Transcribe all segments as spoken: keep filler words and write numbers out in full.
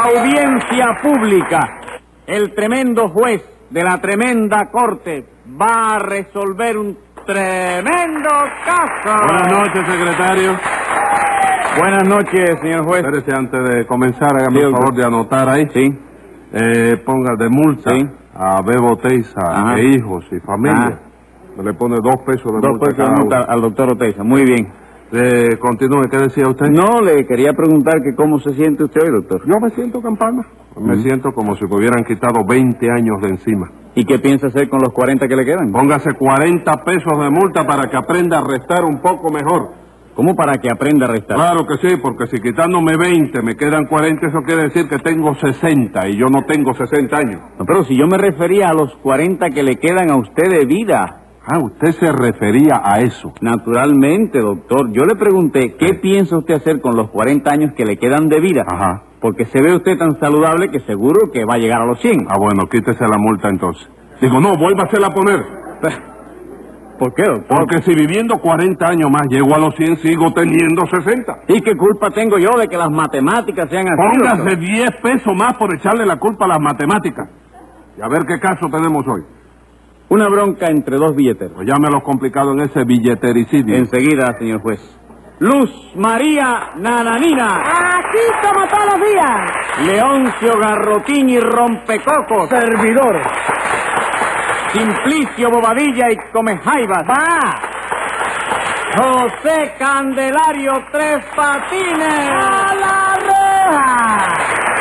audiencia pública. El tremendo juez de la tremenda corte va a resolver un tremendo caso. Buenas noches, secretario. Buenas noches, señor juez. Espérese, antes de comenzar, hágame Sí, el favor de anotar ahí. Sí. Eh, ponga de multa Sí. a Bebo Teiza Ajá. e hijos y familia. Le pone dos pesos de Dos multa pesos de cada multa uno. al doctor Oteiza. Muy bien. Eh, continúe, ¿qué decía usted? No, le quería preguntar que cómo se siente usted hoy, doctor. Yo me siento campana. Me Mm. siento como si me hubieran quitado veinte años de encima. ¿Y qué piensa hacer con los cuarenta que le quedan? Póngase cuarenta pesos de multa para que aprenda a restar un poco mejor. ¿Cómo para que aprenda a restar? Claro que sí, porque si quitándome veinte me quedan cuarenta, eso quiere decir que tengo sesenta y yo no tengo sesenta años. No, pero si yo me refería a los cuarenta que le quedan a usted de vida. Ah, usted se refería a eso. Naturalmente, doctor. Yo le pregunté, ¿qué piensa usted hacer con los cuarenta años que le quedan de vida? Ajá. Porque se ve usted tan saludable que seguro que va a llegar a los cien. Ah, bueno, quítese la multa entonces. Digo, no, vuélvasela a poner. ¿Por qué, doctor? Porque si viviendo cuarenta años más llego a los cien, sigo teniendo sesenta. ¿Y qué culpa tengo yo de que las matemáticas sean así, Póngase doctor? diez pesos más por echarle la culpa a las matemáticas. Y a ver qué caso tenemos hoy. Una bronca entre dos billeteros. Pues llame a los complicados en ese billetericidio. Enseguida, señor juez. Luz María Nananina. Aquí como todos los días. Leoncio Garrotín y Rompecocos. Servidor. Simplicio Bobadilla y Comejaivas. Va. José Candelario Tres Patines. A la reja.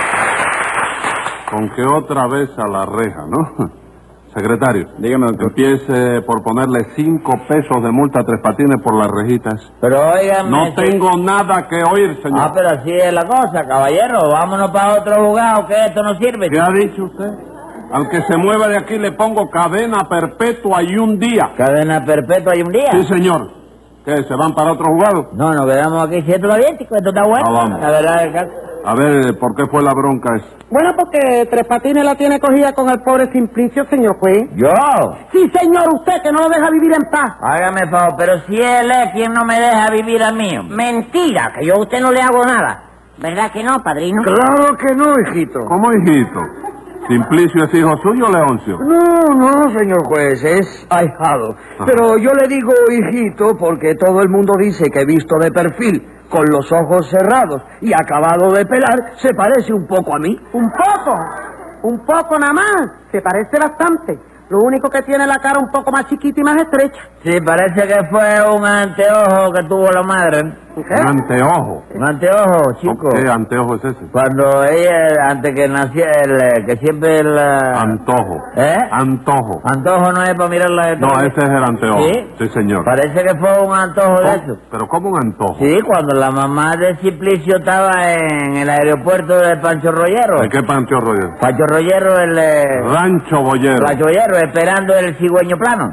Con que otra vez a la reja, ¿no? Secretario, Dígame, doctor. empiece por ponerle cinco pesos de multa a Tres Patines por las rejitas. Pero óigame... No si- tengo nada que oír, señor. Ah, pero así es la cosa, caballero. Vámonos para otro lugar, que esto no sirve. ¿Qué ha dicho usted? Al que se mueva de aquí le pongo cadena perpetua y un día. Cadena perpetua y un día. Sí, señor. ¿Qué, se van para otro juzgado? No, nos quedamos aquí, si esto está bien, chico, esto está bueno. Ah, vamos. La verdad es que... A ver, ¿por qué fue la bronca esa? Bueno, porque Tres Patines la tiene cogida con el pobre Simplicio, señor juez. ¿Yo? Sí, señor, usted que no lo deja vivir en paz. Hágame favor, pero si él es quien no me deja vivir a mí. Mentira, que yo a usted no le hago nada. ¿Verdad que no, padrino? Claro que no, hijito. ¿Cómo, hijito? ¿Simplicio es hijo suyo, Leoncio? No, no, señor juez, es ahijado. Pero yo le digo hijito porque todo el mundo dice que visto de perfil, con los ojos cerrados y acabado de pelar, se parece un poco a mí. ¿Un poco? Un poco nada más. Se parece bastante. Lo único que tiene la cara un poco más chiquita y más estrecha. Sí, parece que fue un anteojo que tuvo la madre. Un anteojo. Un anteojo, chico. ¿Qué anteojo es ese? Cuando ella, antes que naciera, el, que siempre el... Antojo. ¿Eh? Antojo. Antojo no es para mirarla de No, todo. ese es el anteojo. ¿Sí? Sí, señor. Parece que fue un antojo de eso. ¿Pero cómo un antojo? Sí, cuando la mamá de Simplicio estaba en el aeropuerto de Pancho Rollero. ¿De qué Pancho Roger? Pancho Rollero, el... eh, Rancho Boyero. Pancho Rollero, esperando el cigüeño plano.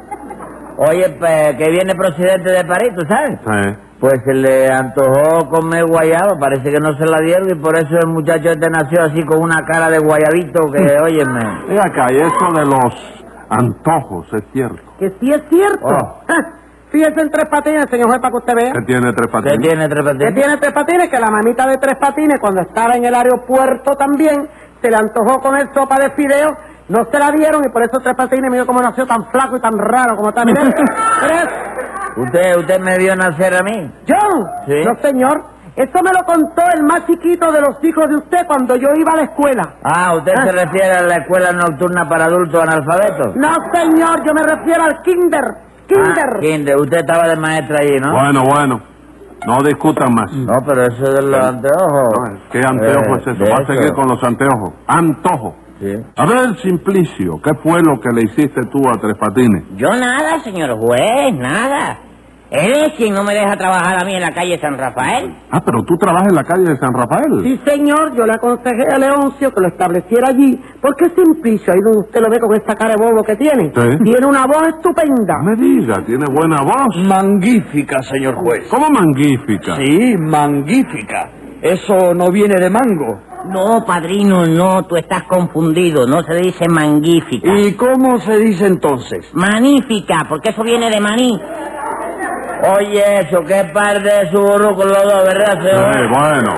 Oye, pues, que viene procedente de París, ¿tú sabes? Sí. Pues se le antojó comer guayaba, parece que no se la dieron y por eso el muchacho este nació así con una cara de guayabito que, óyeme... Mira acá, y eso de los antojos, es cierto. Que sí es cierto. Oh. Fíjese en Tres Patines, señor juez, para que usted vea. ¿Qué tiene Tres ¿Qué Patines? tiene Tres ¿Qué Patines? tiene Tres Patines? Que la mamita de Tres Patines, cuando estaba en el aeropuerto también, se le antojó comer sopa de fideo, no se la dieron y por eso Tres Patines, mira cómo nació tan flaco y tan raro como está. Mire, Tres. ¿Usted, usted me vio nacer a mí? ¿Yo? Sí. No, señor. Eso me lo contó el más chiquito de los hijos de usted cuando yo iba a la escuela. Ah, ¿usted Ah. se refiere a la escuela nocturna para adultos analfabetos? No, señor, yo me refiero al kinder. Kinder. Ah, kinder. Usted estaba de maestra allí, ¿no? Bueno, bueno. No discutan más. No, pero eso de los anteojos... ¿Qué anteojo Eh, es eso? de Va a eso. seguir con los anteojos. Antojo. Sí. A ver, Simplicio, ¿qué fue lo que le hiciste tú a Tres Patines? Yo nada, señor juez, nada. Él es quien no me deja trabajar a mí en la calle San Rafael. Ah, pero tú trabajas en la calle de San Rafael. Sí, señor, yo le aconsejé a Leoncio que lo estableciera allí, porque Simplicio, ahí donde usted lo ve con esta cara de bobo que tiene, Sí. tiene una voz estupenda. No me diga, tiene buena voz. Magnífica, señor juez. ¿Cómo magnífica? Sí, magnífica. Eso no viene de mango. No, padrino, no, tú estás confundido. No se dice magnífica. ¿Y cómo se dice entonces? Magnífica, porque eso viene de maní. Oye, eso, qué par de su burro con los dos, ¿verdad, señor? Eh, bueno,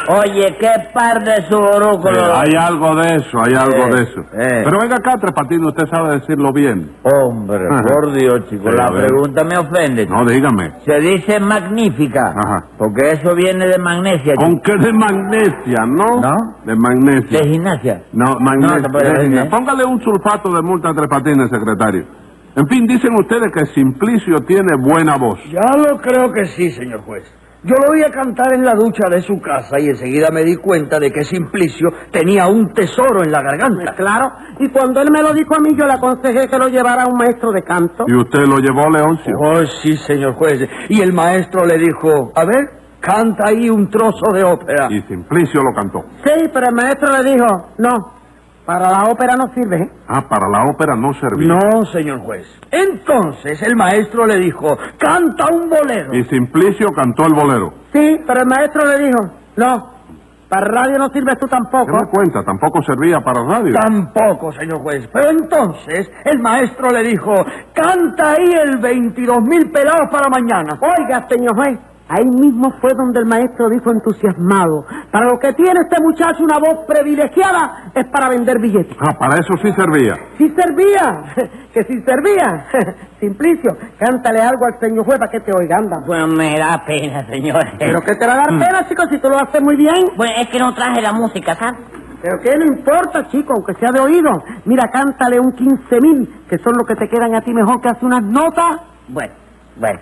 Oye, qué par de suborúculos. Eh, hay algo de eso, hay algo Eh, de eso. eh. Pero venga acá, Tres Patines, usted sabe decirlo bien. Hombre, Ajá. por Dios, chico, Sí, la a ver. pregunta me ofende. No, dígame. Se dice magnífica, Ajá. porque eso viene de magnesia. chico. ¿Con qué de magnesia, no? ¿No? De magnesia. De gimnasia. No, magnesia. No, te puede decir, ¿eh? Póngale un sulfato de multa a Tres Patines, secretario. En fin, dicen ustedes que Simplicio tiene buena voz. Ya lo creo que sí, señor juez. Yo lo oía cantar en la ducha de su casa y enseguida me di cuenta de que Simplicio tenía un tesoro en la garganta. Claro, y cuando él me lo dijo a mí, yo le aconsejé que lo llevara a un maestro de canto. ¿Y usted lo llevó, Leoncio? Oh, sí, señor juez. Y el maestro le dijo, a ver, canta ahí un trozo de ópera. Y Simplicio lo cantó. Sí, pero el maestro le dijo, no, para la ópera no sirve, ¿eh? Ah, para la ópera no servía. No, señor juez. Entonces el maestro le dijo, canta un bolero. Y Simplicio cantó el bolero. Sí, pero el maestro le dijo, no, para radio no sirves tú ¿Qué tampoco. me cuenta? Tampoco servía para radio. Tampoco, señor juez. Pero entonces el maestro le dijo, canta ahí el veintidós mil pelados para mañana. Oiga, señor juez, ahí mismo fue donde el maestro dijo entusiasmado, para lo que tiene este muchacho una voz privilegiada es para vender billetes. Ah, para eso sí servía. Sí servía, que sí servía. Simplicio, cántale algo al señor juez para que te oiga, anda. Bueno, me da pena, señor. Pero que te va a dar pena, chico, si tú lo haces muy bien. Bueno, es que no traje la música, ¿sabes? Pero que no importa, chico, aunque sea de oído. Mira, cántale un quince mil, que son los que te quedan a ti mejor que hace unas notas. Bueno, bueno.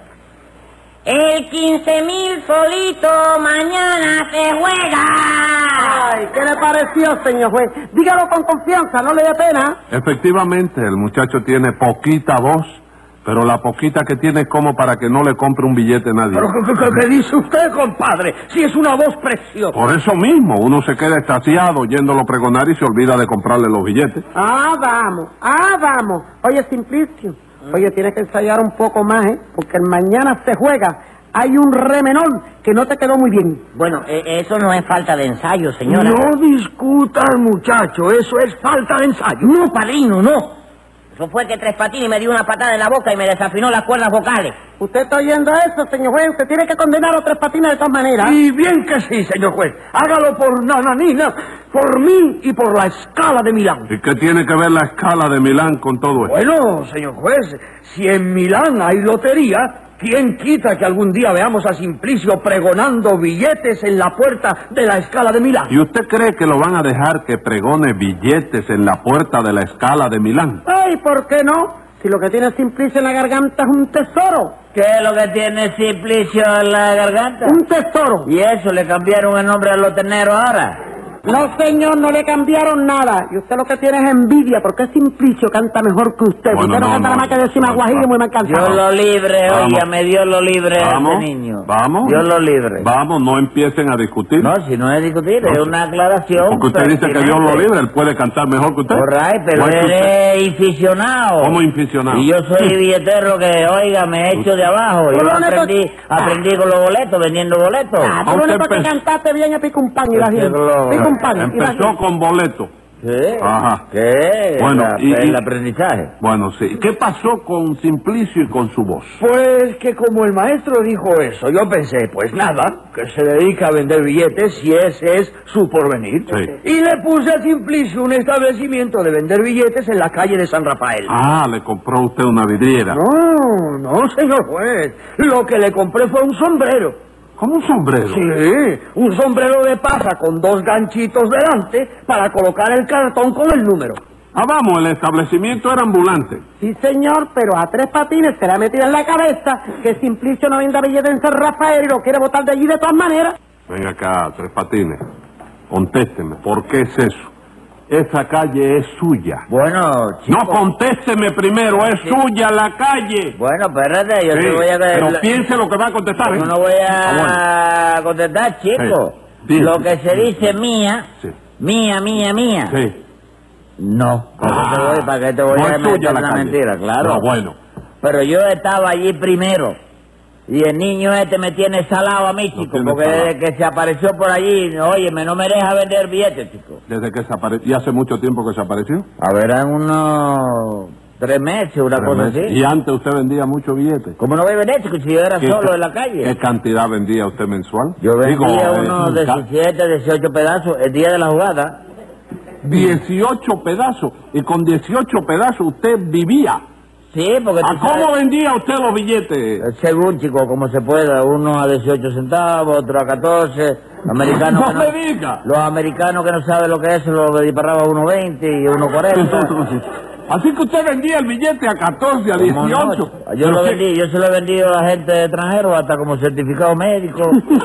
El quince mil solito mañana se juega. Ay, ¿qué le pareció, señor juez? Dígalo con confianza, no le dé pena. Efectivamente, el muchacho tiene poquita voz, pero la poquita que tiene es como para que no le compre un billete a nadie. ¿Pero qué, qué- qué dice usted, compadre? Si es una voz preciosa. Por eso mismo, uno se queda extasiado oyéndolo pregonar y se olvida de comprarle los billetes. Ah, vamos, ah, vamos. Oye, Simplicio, oye, tienes que ensayar un poco más, ¿eh? Porque el mañana se juega. Hay un re menor que no te quedó muy bien. Bueno, eh, eso no es falta de ensayo, señora. No discutas, muchacho, eso es falta de ensayo. No, padrino, no. Eso fue que Tres Patines me dio una patada en la boca y me desafinó las cuerdas vocales. ¿Usted está oyendo eso, señor juez? Usted tiene que condenar a Tres Patines de todas maneras. Y bien que sí, señor juez. Hágalo por Nananina, por mí y por la escala de Milán. ¿Y qué tiene que ver la escala de Milán con todo esto? Bueno, señor juez, si en Milán hay lotería, ¿quién quita que algún día veamos a Simplicio pregonando billetes en la puerta de la escala de Milán? ¿Y usted cree que lo van a dejar que pregone billetes en la puerta de la escala de Milán? Ay, ¿por qué no? Si lo que tiene Simplicio en la garganta es un tesoro. ¿Qué es lo que tiene Simplicio en la garganta? Un tesoro. ¿Y eso le cambiaron el nombre a los terneros ahora? No, señor, no le cambiaron nada. Y usted lo que tiene es envidia, porque Simplicio canta mejor que usted. Bueno, usted no, no, canta no, nada más que no, decir no, maguajillo no. muy mal Dios cantado. lo libre, Vamos. óigame, Dios lo libre a Vamos, este niño. vamos. Dios lo libre. Vamos, no empiecen a discutir. No, si no es discutir, No, es sí. una aclaración. Porque usted dice que Dios lo libre, él puede cantar mejor que usted. All right, pero ¿O es que él usted- es inficionado. ¿Cómo inficionado? Y yo soy billetero que, oiga, me he hecho de abajo. Yo Pero no, aprendí, aprendí con los boletos, vendiendo boletos. Ah, tú lo Usted único que empezó- cantaste bien es pica un pan y la Usted gente. lo- Pica un pan y la Empezó gente. con boleto. ¿Qué? Ajá. ¿Qué? Bueno, La- y- el y- aprendizaje. Bueno, sí. ¿Qué pasó con Simplicio y con su voz? Pues que como el maestro dijo eso, yo pensé, pues nada, que se dedica a vender billetes si ese es su porvenir. Sí. Y le puse a Simplicio un establecimiento de vender billetes en la calle de San Rafael. Ah, le compró usted una vidriera. No, no, señor juez. Lo que le compré fue un sombrero. ¿Cómo un sombrero? Sí, un sombrero de paja con dos ganchitos delante para colocar el cartón con el número. Ah, vamos, el establecimiento era ambulante. Sí, señor, pero a Tres Patines se le ha metido en la cabeza que Simplicio no venda billetes en San Rafael y lo quiere botar de allí de todas maneras. Venga acá, Tres Patines. Contésteme, ¿por qué es eso? Esa calle es suya. Bueno, chico. No, contésteme primero, es suya la calle. Bueno, espérate, yo Sí, te voy a... pero la- piense lo que va a contestar, ¿eh? Yo no voy Ah, a contestar, chico. Sí. Lo que se dice mía, Sí. mía, mía, mía. bueno. Sí. No. ¿Para qué te Ah, voy, para qué te voy no a es suya meter la la calle. mentira? Claro. No, bueno. Pero yo estaba allí primero. Y el niño este me tiene salado a mí, chico, tiene porque salado. desde que se apareció por allí, óyeme, no me deja vender billetes, chico. Desde que se apareció. ¿Y hace mucho tiempo que se apareció? A ver, en unos tres meses, una Tres cosa meses. así. Y antes usted vendía muchos billetes. ¿Cómo no voy a vender, chico, si yo era ¿Qué solo ca- en la calle? ¿Qué cantidad vendía usted mensual? Yo vendía Digo, eh, unos ca- diecisiete, dieciocho pedazos el día de la jugada. dieciocho pedazos. Y con dieciocho pedazos usted vivía. Sí, porque ¿A tú sabes- cómo vendía usted los billetes? Eh, Según, chico, como se pueda, uno a dieciocho centavos, otro a catorce, americanos No que me diga. Los americanos que no saben lo que es, lo disparaba a uno veinte y uno cuarenta. Así que usted vendía el billete a catorce, a ¿Cómo no? dieciocho. Yo lo Pero qué- vendí, yo se lo he vendido a gente extranjera hasta como certificado médico.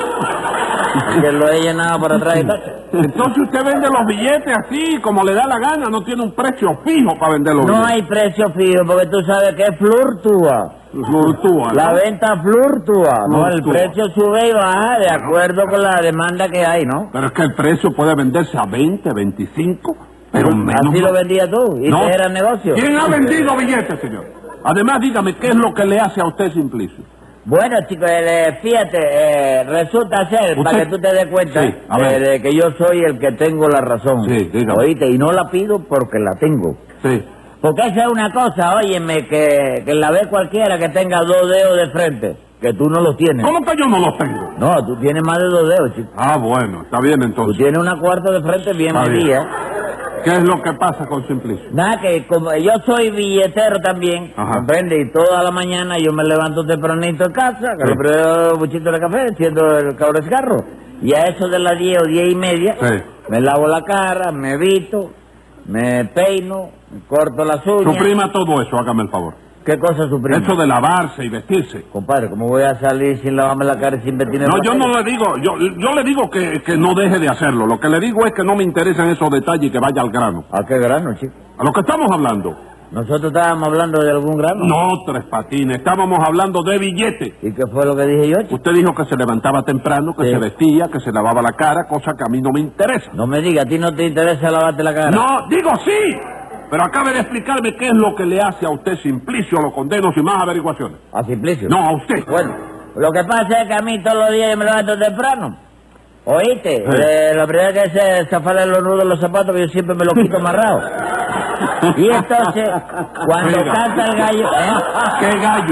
que lo he llenado para atrás y tal. Entonces usted vende los billetes así, como le da la gana, no tiene un precio fijo para vender los No billetes. hay precio fijo, porque tú sabes que fluctúa. Fluctúa, ¿no? La venta fluctúa, ¿no? El Fluctúa. precio sube y baja de acuerdo con la demanda que hay, ¿no? Pero es que el precio puede venderse a veinte, veinticinco, pero menos. Así lo vendías tú, y No. te era negocio. ¿Quién ha vendido billetes, señor? Además, dígame, ¿qué es lo que le hace a usted Simplicio? Bueno, chicos, eh, fíjate, eh, resulta ser, ¿Usted? para que tú te des cuenta, Sí, a ver. eh, de que yo soy el que tengo la razón. Sí, dígame. Oíste, y no la pido porque la tengo. Sí. Porque esa es una cosa, óyeme, que, que la ve cualquiera que tenga dos dedos de frente, que tú no los tienes. ¿Cómo que yo no los tengo? No, tú tienes más de dos dedos, chico. Ah, bueno, está bien Tú entonces. tienes una cuarta de frente bien Está bien. medida. ¿Qué es lo que pasa con Simplicio? Nada, que como yo soy billetero también, Ajá. ¿comprende? Y toda la mañana yo me levanto tempranito en casa, que Sí. lo primero buchito de café, enciendo el cabro de cigarro. Y a eso de las diez o diez y media, Sí. me lavo la cara, me visto, me peino, me corto las uñas. Suprima todo eso, hágame el favor. ¿Qué cosa suprime? Eso de lavarse y vestirse. Compadre, ¿cómo voy a salir sin lavarme la cara y sin vestirme? No, el yo papel? no le digo, yo, yo le digo que, que no deje de hacerlo. Lo que le digo es que no me interesan esos detalles y que vaya al grano. ¿A qué grano, chico? A lo que estamos hablando. Nosotros estábamos hablando de algún grano. No, Tres Patines, estábamos hablando de billetes. ¿Y qué fue lo que dije yo, chico? Usted dijo que se levantaba temprano, que Sí. se vestía, que se lavaba la cara, cosa que a mí no me interesa. No me diga, ¿a ti no te interesa lavarte la cara? No, digo sí, pero acabe de explicarme qué es lo que le hace a usted Simplicio, lo condeno sin más averiguaciones. ¿A Simplicio? No, a usted. Bueno, lo que pasa es que a mí todos los días yo me levanto temprano. ¿Oíste? Sí. Eh, lo primero que es zafarle los nudos de los zapatos, que yo siempre me los quito amarrados. Y entonces, cuando Oiga. canta el gallo... ¿eh? ¿Qué gallo?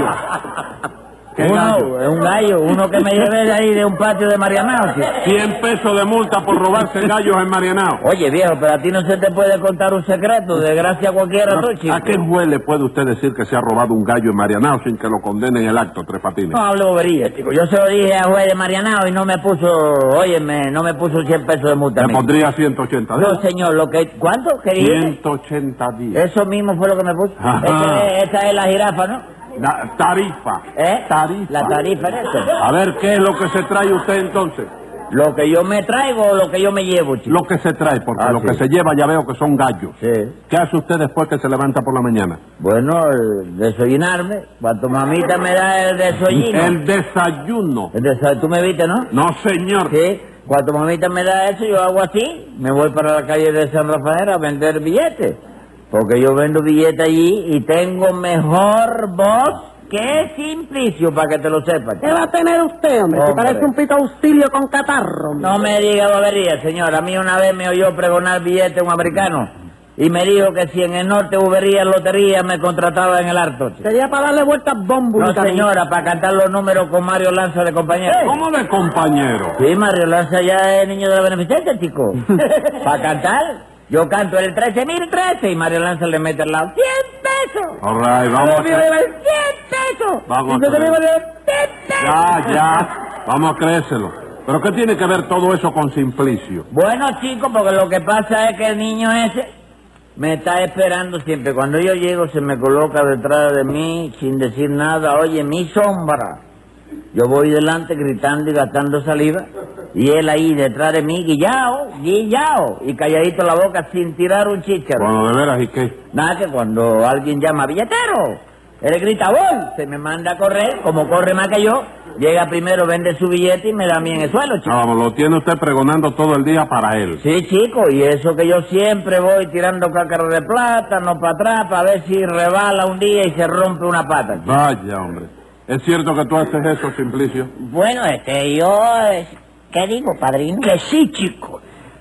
¿Qué Uno, gallo? es un gallo, uno que me llevé de ahí de un patio de Marianao, chico. cien pesos de multa por robarse gallos en Marianao. Oye, viejo, pero a ti no se te puede contar un secreto, de gracia a cualquiera tú, chico. ¿A qué juez le puede usted decir que se ha robado un gallo en Marianao sin que lo condenen en el acto, Tres Patines? No hable bobería, chico. Yo se lo dije a juez de Marianao y no me puso, óyeme, no me puso cien pesos de multa. a Le mí. pondría ciento ochenta días. No, señor, lo que... ¿Cuánto? ¿Qué dijiste? ciento ochenta días. Eso mismo fue lo que me puso. Ajá. Esta, esta es la jirafa, ¿no? La tarifa. ¿Eh? Tarifa. La tarifa es eso. A ver, ¿qué es lo que se trae usted entonces? Lo que yo me traigo o lo que yo me llevo, chico. Lo que se trae, porque Ah, lo sí. que se lleva ya veo que son gallos. Sí. ¿Qué hace usted después que se levanta por la mañana? Bueno, el desayunarme. Cuando mamita me da el desayuno. El desayuno. El desa- Tú me viste, ¿no? No, señor. Sí. Cuando mamita me da eso, yo hago así. Me voy para la calle de San Rafael a vender billetes. Porque yo vendo billetes allí y tengo mejor voz que Simplicio, para que te lo sepas. ¿Qué va a tener usted, hombre? Se Hombre. parece un pito auxilio con catarro, hombre. No me diga bobería, señor. A mí una vez me oyó pregonar billete un americano y me dijo que si en el norte hubiera lotería me contrataba en el harto. chico. Sería para darle vueltas bombo. No, señora, para cantar los números con Mario Lanza de compañero. ¿Cómo de compañero? Sí, Mario Lanza ya es niño de la beneficencia, chico. Para cantar, yo canto el trece mil trece y Mario Lanza le mete al lado cien pesos. All right, vamos a Yo le hacer- digo, cien pesos. Vamos Y yo a le digo, hacer- cien pesos. Ya, ya. Vamos a creérselo. ¿Pero qué tiene que ver todo eso con Simplicio? Bueno, chico, porque lo que pasa es que el niño ese me está esperando siempre. Cuando yo llego se me coloca detrás de mí sin decir nada. Oye, mi sombra. Yo voy delante gritando y gastando saliva. Y él ahí detrás de mí, guillao, guillao. Y calladito la boca sin tirar un chícharo. Bueno, de veras, ¿y qué? Nada, que cuando alguien llama billetero, él grita voy, se me manda a correr, como corre más que yo, llega primero, vende su billete y me da a mí en el suelo, chico. Ah, vamos, lo tiene usted pregonando todo el día para él. Sí, chico, y eso que yo siempre voy tirando cácaros de plátano para atrás para ver si rebala un día y se rompe una pata, chico. Vaya, hombre. ¿Es cierto que tú haces eso, Simplicio? Bueno, este, yo... eh, ¿Qué digo, padrino? Que sí, chico.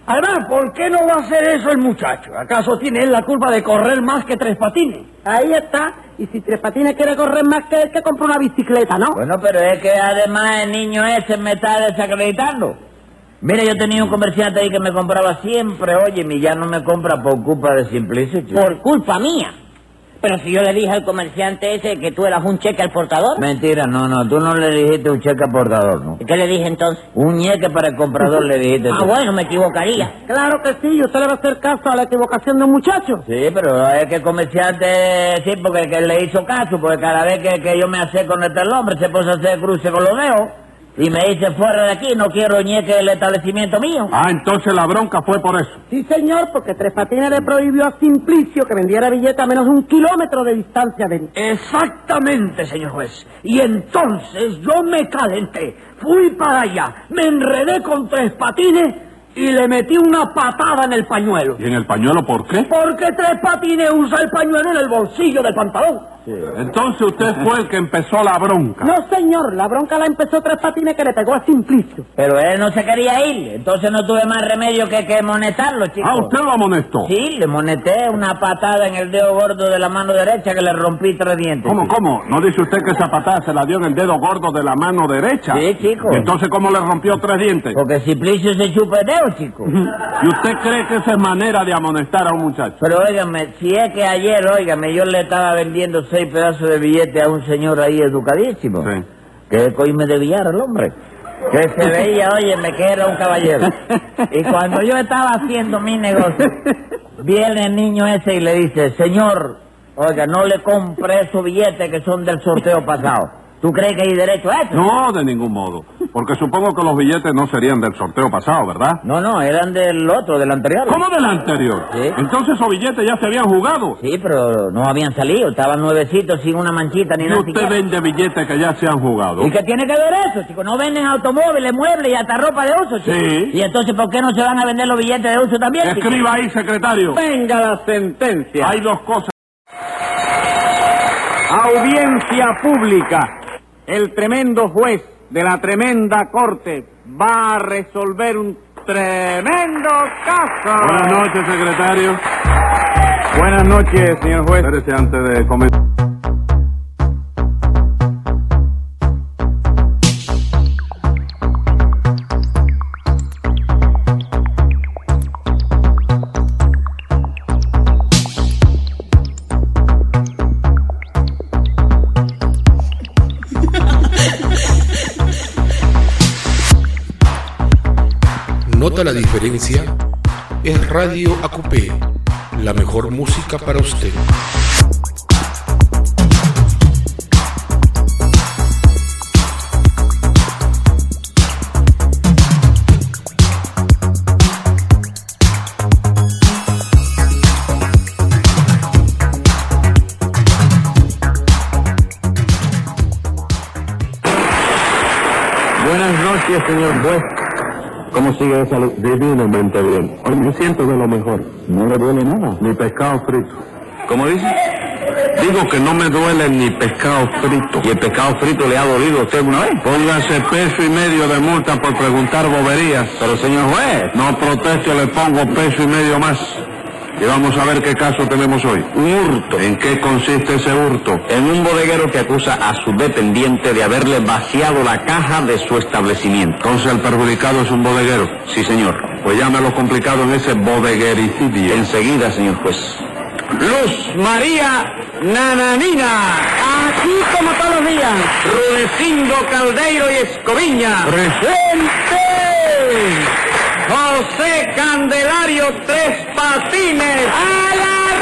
Además, ¿por qué no va a hacer eso el muchacho? ¿Acaso tiene él la culpa de correr más que Tres Patines? Ahí está. Y si Tres Patines quiere correr más que él, que compre una bicicleta, ¿no? Bueno, pero es que además el niño ese me está desacreditando. Mira, yo tenía un comerciante ahí que me compraba siempre, oye, y ya no me compra por culpa de Simplicio, chico. Por culpa mía. Pero si yo le dije al comerciante ese que tú eras un cheque al portador. Mentira, no, no, tú no le dijiste un cheque aportador, ¿no? ¿Y qué le dije entonces? Un ñeque para el comprador le dijiste Ah, tú. bueno, me equivocaría. Claro que sí, y usted le va a hacer caso a la equivocación de un muchacho. Sí, pero es que el comerciante, sí, porque que le hizo caso, porque cada vez que, que yo me acerco con este hombre se puso a hacer cruce con los dedos y me dice, fuera de aquí, no quiero ñeque del establecimiento mío. Ah, entonces la bronca fue por eso. Sí, señor, porque Tres Patines le prohibió a Simplicio que vendiera billetes a menos de un kilómetro de distancia de él. Exactamente, señor juez. Y entonces yo me calenté, fui para allá, me enredé con Tres Patines y le metí una patada en el pañuelo. ¿Y en el pañuelo por qué? Porque Tres Patines usa el pañuelo en el bolsillo del pantalón. Entonces usted fue el que empezó la bronca. No, señor, la bronca la empezó Tres Patines que le pegó a Simplicio. Pero él no se quería ir, entonces no tuve más remedio que, que monetarlo, chico. Ah, ¿usted lo amonestó? Sí, le moneté una patada en el dedo gordo de la mano derecha que le rompí tres dientes. ¿Cómo, chico. cómo? ¿No dice usted que esa patada se la dio en el dedo gordo de la mano derecha? Sí, chico. ¿Y entonces cómo le rompió tres dientes? Porque Simplicio se chupa el dedo, chico. ¿Y usted cree que esa es manera de amonestar a un muchacho? Pero óigame, si es que ayer, óigame, yo le estaba vendiendo seis pedazos de billete a un señor ahí educadísimo. Sí. Que coime de billar el hombre. Que se veía, óyeme, que era un caballero. Y cuando yo estaba haciendo mi negocio, viene el niño ese y le dice, señor, oiga, no le compre esos billetes que son del sorteo pasado. ¿Tú crees que hay derecho a eso? No, de ningún modo. Porque supongo que los billetes no serían del sorteo pasado, ¿verdad? No, no, eran del otro, del anterior. ¿Cómo del anterior? Sí. Entonces esos billetes ya se habían jugado. Sí, pero no habían salido, estaban nuevecitos sin una manchita ni Y nada. usted siquiera. vende billetes que ya se han jugado. ¿Y qué tiene que ver eso, chicos? No venden automóviles, muebles y hasta ropa de uso, chicos. Sí. ¿Y entonces por qué no se van a vender los billetes de uso también, chicos? Escriba ahí, secretario. Venga la sentencia. Hay dos cosas. Audiencia pública. El tremendo juez de la tremenda corte va a resolver un tremendo caso. Buenas noches, secretario. Buenas noches, señor juez. Espérese antes de comenzar. ¿Nota la diferencia? Es Radio A Q P, la mejor música para usted. Buenas noches, señor juez. ¿Cómo sigue de salud? Divinamente bien. Hoy me siento de lo mejor. ¿No le duele nada? Ni pescado frito. ¿Cómo dice? Digo que no me duele ni pescado frito. ¿Y el pescado frito le ha dolido a usted alguna vez? Póngase peso y medio de multa por preguntar boberías. Pero, señor juez. No proteste, le pongo peso y medio más. Y vamos a ver qué caso tenemos hoy. Un hurto. ¿En qué consiste ese hurto? En un bodeguero que acusa a su dependiente de haberle vaciado la caja de su establecimiento. Entonces el perjudicado es un bodeguero. Sí, señor. Pues llámelo complicado en ese bodeguericidio. Enseguida, señor juez. Luz María Nananina. Aquí como todos los días. Rudecindo Caldeiro y Escoviña. ¡Presente! José Candelario Tres Patines. ¡A la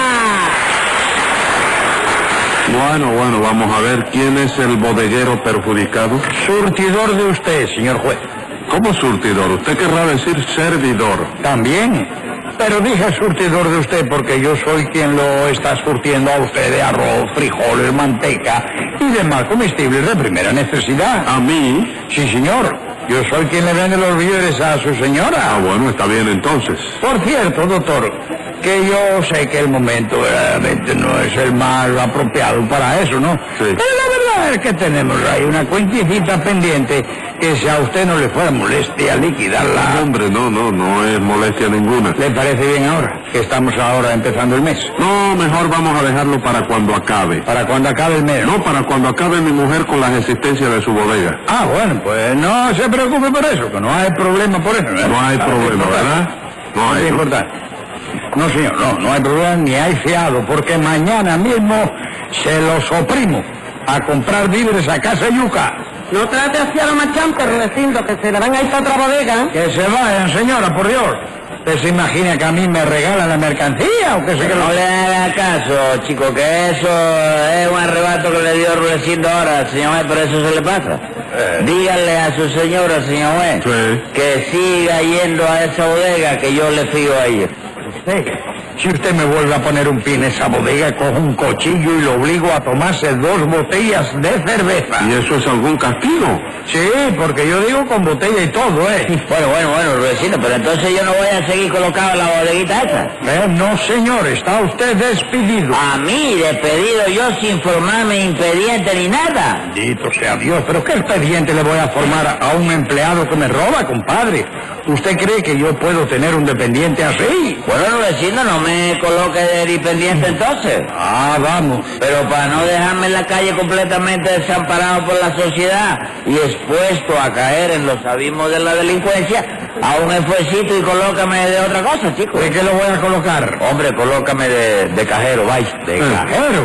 reja! Bueno, bueno, vamos a ver quién es el bodeguero perjudicado. Surtidor de usted, señor juez. ¿Cómo surtidor? Usted querrá decir servidor. También. Pero dije surtidor de usted porque yo soy quien lo está surtiendo a usted de arroz, frijoles, manteca y demás comestibles de primera necesidad. ¿A mí? Sí, señor. Yo soy quien le vende los víveres a su señora. Ah, bueno, está bien entonces. Por cierto, doctor, que yo sé que el momento verdaderamente no es el más apropiado para eso, ¿no? Sí. Pero la verdad es que tenemos ahí una cuentecita pendiente que si a usted no le fuera molestia liquidarla... Hombre, no, no, no es molestia ninguna. ¿Le parece bien ahora? Que estamos ahora empezando el mes. No, mejor vamos a dejarlo para cuando acabe. ¿Para cuando acabe el mes? No, para cuando acabe mi mujer con las existencias de su bodega. Ah, bueno, pues no se preocupe por eso, que no hay problema por eso. ¿eh? No hay problema, ¿verdad? No No es hay. importante. No, señor, no, no hay problema ni hay fiado, porque mañana mismo se los oprimo a comprar víveres a Casa Yuca. No trate así a la machante, Rudecindo, que se le van a ir para otra bodega. ¿eh? Que se vayan, señora, por Dios. ¿Usted se imagina que a mí me regalan la mercancía o qué sé que No lo... le haga caso, chico, que eso es un arrebato que le dio Rudecindo ahora, señor juez, pero eso se le pasa. Eh. Dígale a su señora, señor juez, Sí. que siga yendo a esa bodega, que yo le fío a ella. Usted, si usted me vuelve a poner un pie en esa bodega, cojo un cuchillo y lo obligo a tomarse dos botellas de cerveza. ¿Y eso es algún castigo? Sí, porque yo digo con botella y todo, ¿eh? Bueno, bueno, bueno, Rudecindo, pero entonces yo no voy a seguir colocado en la bodeguita esa. Eh, no, señor, está usted despedido. A mí, despedido yo sin formarme impediente ni nada. Bendito sea Dios, pero ¿qué expediente le voy a formar a un empleado que me roba, compadre? ¿Usted cree que yo puedo tener un dependiente así? Bueno, Rudecindo, no me coloque de dependiente entonces. Ah, vamos. Pero para no dejarme en la calle completamente desamparado por la sociedad y expuesto a caer en los abismos de la delincuencia, a un esfuercito y colócame de otra cosa, chico. ¿De qué lo voy a colocar? Hombre, colócame de, de cajero, vaya. De cajero.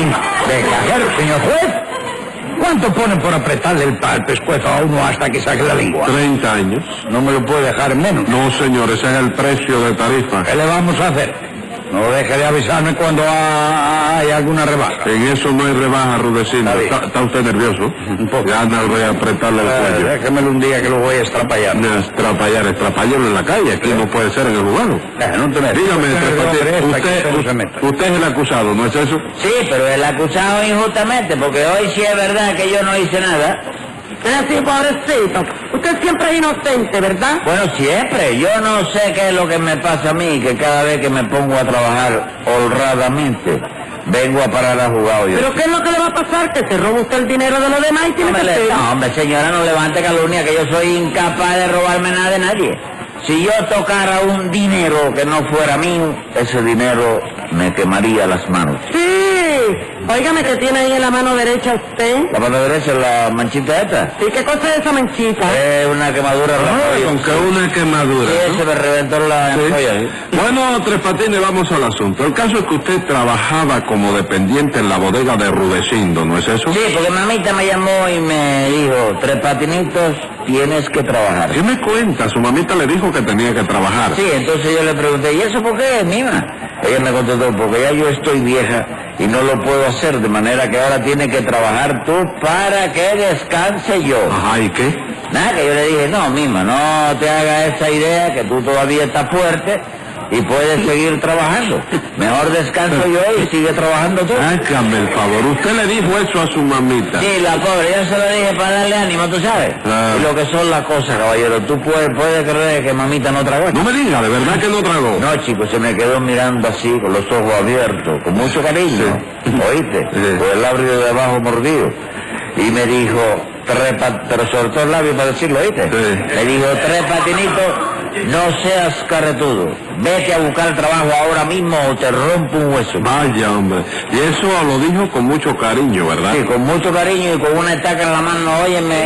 De cajero, señor juez. ¿Cuánto ponen por apretarle el, pa- el pescuezo a uno hasta que saque la lengua? Treinta años. No me lo puede dejar en menos. No, señor, ese es el precio de tarifa. ¿Qué le vamos a hacer? No deje de avisarme cuando ha- hay alguna rebaja. En eso no hay rebaja, Rudecindo. Está bien. ¿Está, está usted nervioso? Un poco. Ya no voy a apretarle el Eh, cuello. déjemelo un día que lo voy a estrapallar. No, Estrapallar, estrapallarlo en la calle. Aquí no puede ser en el juzgado. Eh, no te metas. Dígame, Usted Tres no Patines, cree esta que usted, usted no se meta. usted es el acusado, ¿no es eso? Sí, pero el acusado injustamente, porque hoy sí es verdad que yo no hice nada. Es así, pobrecito. Usted siempre es inocente, ¿verdad? Bueno, siempre. Yo no sé qué es lo que me pasa a mí, que cada vez que me pongo a trabajar honradamente, vengo a parar a jugar yo. ¿Pero qué es lo que le va a pasar? Que se roba usted el dinero de los demás y tiene Hombre, que ser. no, hombre, señora, no levante calumnia, que yo soy incapaz de robarme nada de nadie. Si yo tocara un dinero que no fuera mío, ese dinero me quemaría las manos. Sí. Óigame, que tiene ahí en la mano derecha usted. La mano derecha, la manchita esta, ¿Y qué cosa es esa manchita? es una quemadura Ah, rápida. con que una quemadura. Sí, ¿no? se me reventó la Sí. ampolla. ¿sí? Bueno, Tres Patines, vamos al asunto. El caso es que usted trabajaba como dependiente en la bodega de Rudecindo, ¿no es eso? Sí, porque mamita me llamó y me dijo, Tres Patinitos, tienes que trabajar. ¿Qué me cuenta? Su mamita le dijo que tenía que trabajar. Sí, entonces yo le pregunté, ¿y eso por qué, mima? Ella me contestó, porque ya yo estoy vieja y no lo puedo hacer, de manera que ahora tiene que trabajar tú para que descanse yo. Ajá, ¿y qué? Nada, que yo le dije, no, mima, no te hagas esa idea, que tú todavía estás fuerte y puedes seguir trabajando. Mejor descanso yo y sigue trabajando tú. Hágame el favor. Usted le dijo eso a su mamita. Sí, la pobre, yo se lo dije para darle ánimo, tú sabes. Ah. Y lo que son las cosas, caballero, tú puedes, puedes creer que mamita no tragó. No me diga, ¿de verdad que no tragó? No, chico, se me quedó mirando así, con los ojos abiertos, con mucho cariño, ¿oíste? Sí. Con el labio de abajo mordido. Y me dijo, tres pat- pero soltó el labio para decirlo, ¿oíste? Sí. Me dijo, Tres Patinitos, no seas carretudo. Vete a buscar trabajo ahora mismo o te rompo un hueso. Vaya, hombre. Y eso lo dijo con mucho cariño, ¿verdad? Sí, con mucho cariño y con una estaca en la mano, óyeme.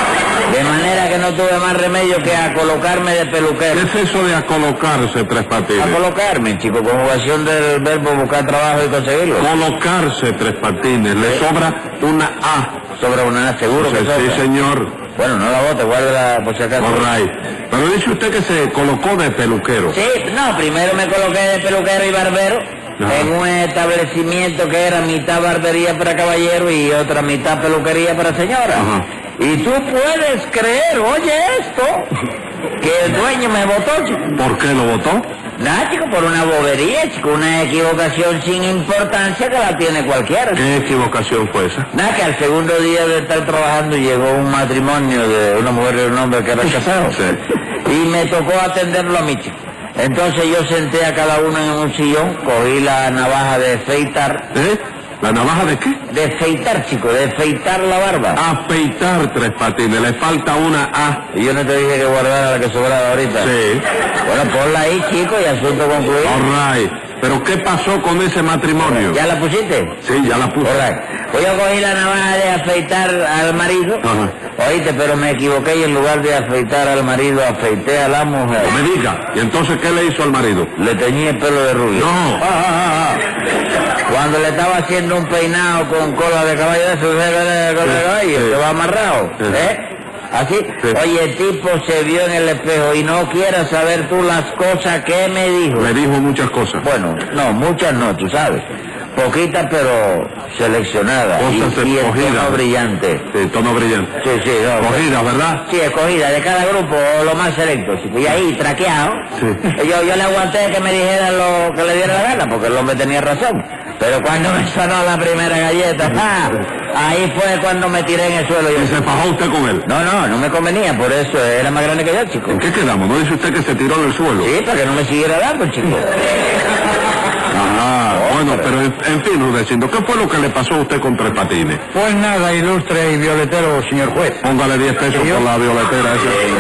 De manera que no tuve más remedio que a colocarme de ¿Qué peluquero. es eso de acolocarse, Tres A Patines? colocarme, chico, conjugación del verbo buscar trabajo y conseguirlo. Colocarse, Tres Patines. Le sobra una A. Sobre una, seguro que Sí, sobra. señor. Bueno, no la bote, guárdala por si acaso. All right. Pero dice usted que se colocó de peluquero. Sí, no, primero me coloqué de peluquero y barbero Ajá. en un establecimiento que era mitad barbería para caballero y otra mitad peluquería para señora. Ajá. Y tú puedes creer, oye esto, que el dueño me votó, chico. ¿Por qué lo votó? Nada, chico, por una bobería, chico, una equivocación sin importancia que la tiene cualquiera. ¿Qué equivocación fue esa? Nada, que al segundo día de estar trabajando llegó un matrimonio de una mujer y un hombre que eran casados. Sí. Y me tocó atenderlo a mí, chico. Entonces yo senté a cada uno en un sillón, cogí la navaja de afeitar. ¿Eh? ¿La navaja de qué? De afeitar, chico, de afeitar la barba. Afeitar, Tres Patines, le falta una A. Y yo no te dije que guardara la que sobraba ahorita. Sí. Bueno, ponla ahí, chico, y asunto concluido. All right. ¿Pero qué pasó con ese matrimonio? ¿Ya la pusiste? Sí, ya la puse. All right. Pues yo cogí la navaja de afeitar al marido. Ajá. Oíste, pero me equivoqué y en lugar de afeitar al marido, afeité a la mujer. No me diga. ¿Y entonces qué le hizo al marido? Le teñí el pelo de rubio. No. Ah, ah, ah. Cuando le estaba haciendo un peinado con cola de caballo, de eso, de cola de caballo, Sí. que va amarrado, Sí. ¿eh? Así. Sí. Oye, el tipo se vio en el espejo y no quieras saber tú las cosas que me dijo. Me dijo muchas cosas. Bueno, no, muchas no, tú sabes. Poquitas, pero seleccionadas. Cosas y, y el escogidas. tono brillante. Sí, tono brillante. Sí, sí, no. Escogidas, ¿verdad? Sí, escogida, de cada grupo, lo más selecto, chico. Y ahí, traqueado, Sí. yo, yo le aguanté que me dijera lo que le diera la gana, porque el hombre tenía razón. Pero cuando me sonó la primera galleta, ¡ah! Ahí fue cuando me tiré en el suelo. ¿Y Yo, se fajó usted con él? no, no, no me convenía, por eso era más grande que yo, chico. ¿En qué quedamos? ¿No dice usted que se tiró del suelo? Sí, para que no me siguiera dando, chico. Ajá. Bueno, pero en, en fin, Rudecindo, ¿qué fue lo que le pasó a usted con Tres Patines? Pues nada, ilustre y violetero, señor juez. Póngale diez pesos por la violetera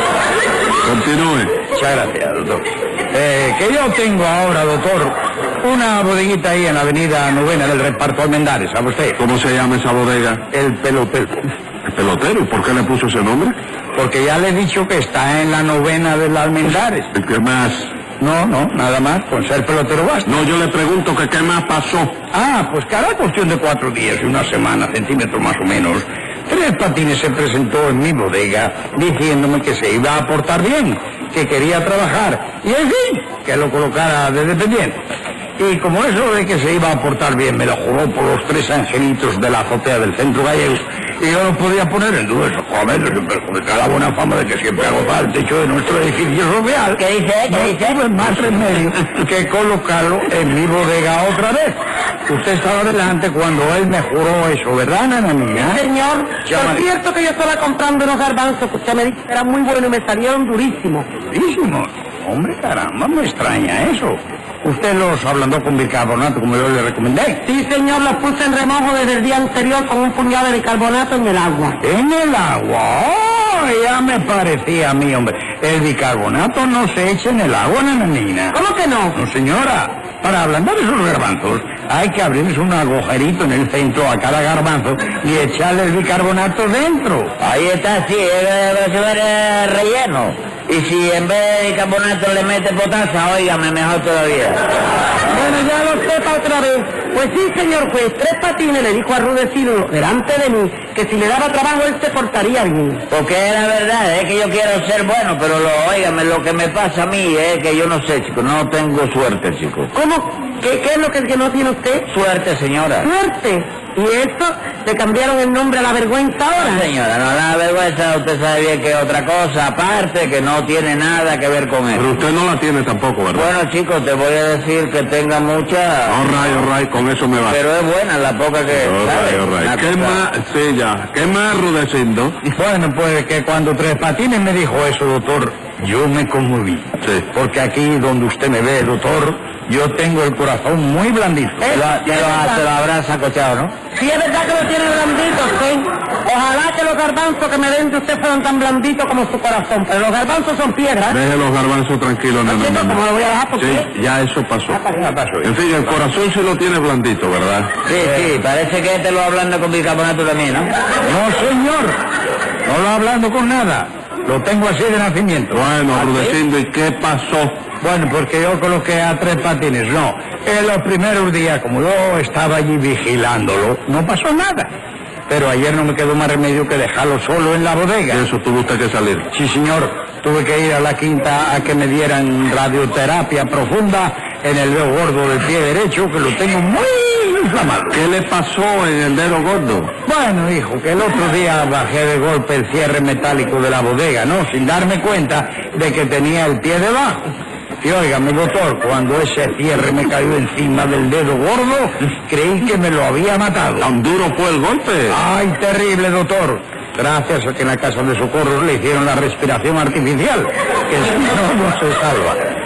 esa. Continúe. Muchas gracias, doctor. Eh, que yo tengo ahora, doctor, una bodeguita ahí en la avenida Novena del Reparto Almendares, ¿sabe usted? ¿Cómo se llama esa bodega? El pelotero. ¿El pelotero? ¿Por qué le puso ese nombre? Porque ya le he dicho que está en la Novena del Almendares. ¿Y qué más? No, no, nada más, con ser pelotero basta. No, yo le pregunto que qué más pasó. Ah, pues que hará cuestión de cuatro días y una semana, centímetros más o menos, Tres Patines se presentó en mi bodega diciéndome que se iba a portar bien, que quería trabajar y, en fin, que lo colocara de dependiente. Y como eso de que se iba a portar bien me lo juró por los tres angelitos de la azotea del centro gallego, y yo no podía poner en duda eso, joder, sin perjudicar la buena fama de que siempre hago para el techo de nuestro edificio social. ¿Qué dice? ¿Qué No dice? tuve más remedio que colocarlo en mi bodega otra vez. Usted estaba delante cuando él me juró eso, ¿verdad, nana mía? Señor, Llama- por cierto que yo estaba comprando unos garbanzos que usted me dijo que eran muy buenos y me salieron durísimos. Durísimos. Hombre, caramba, me extraña eso. Usted los ablandó con bicarbonato, como yo le recomendé. Sí, señor, los puse en remojo desde el día anterior con un puñado de bicarbonato en el agua. ¿En el agua? ¡Oh! Ya me parecía a mí, hombre. El bicarbonato no se echa en el agua, nananina. ¿Cómo que no? No, señora. Para ablandar esos garbanzos, hay que abrirles un agujerito en el centro a cada garbanzo y echarle el bicarbonato dentro. Ahí está, sí, es el relleno. Y si en vez de bicarbonato le mete potasa, óigame, mejor todavía. Bueno, ya lo sepa otra vez. Pues sí, señor juez, Tres Patines le dijo a Rudecindo delante de mí que si le daba trabajo él se portaría bien. Porque es la verdad, es que yo quiero ser bueno, pero lo, óigame, lo que me pasa a mí es que yo no sé, chico, no tengo suerte, chico. ¿Cómo? ¿Qué, qué es lo que, que no tiene usted? Suerte, señora. Suerte. ¿Y eso? ¿Le cambiaron el nombre a la vergüenza ahora? No, señora, no la vergüenza, usted sabe bien que es otra cosa, aparte que no tiene nada que ver con Pero eso. usted no la tiene tampoco, ¿verdad? Bueno, chicos, te voy a decir que tenga mucha, All right, all right, con eso me va. pero es buena la poca que All sabe. right, all right. Una ¿Qué cosa- más? Sí, ya. ¿Qué más, Rudecindo? Bueno, pues que cuando Tres Patines me dijo eso, doctor, yo me conmoví. Sí. Porque aquí donde usted me ve, doctor, yo tengo el corazón muy blandito. Te lo, te lo, te lo habrás sacochado, ¿no? Sí, es verdad que lo tiene blandito, sí. Ojalá que los garbanzos que me den de usted fueran tan blanditos como su corazón, pero los garbanzos son piedras. Deje los garbanzos tranquilos, nena. Chico, ¿cómo lo voy a dejar? ¿Por Sí, qué? ya eso pasó. Ya pasó. En fin, el corazón sí lo tiene blandito, ¿verdad? Sí, sí, parece que te lo hablando con bicarbonato también, ¿no? No, señor. No lo hablando con nada. Lo tengo así de nacimiento. Bueno, ¿Ah, sí? Rudecindo, ¿y qué pasó? Bueno, porque yo coloqué a Tres Patines, no. En los primeros días, como yo estaba allí vigilándolo, no pasó nada. Pero ayer no me quedó más remedio que dejarlo solo en la bodega. Y eso tuvo usted que salir. Sí, señor. Tuve que ir a la quinta a que me dieran radioterapia profunda en el dedo gordo del pie derecho, que lo tengo muy inflamado. ¿Qué le pasó en el dedo gordo? Bueno, hijo, que el otro día bajé de golpe el cierre metálico de la bodega, ¿no? Sin darme cuenta de que tenía el pie debajo. Y óigame, doctor, cuando ese cierre me cayó encima del dedo gordo, creí que me lo había matado. ¿Tan duro fue el golpe? ¡Ay, terrible, doctor! Gracias a que en la casa de socorros le hicieron la respiración artificial, que si no, no se salva.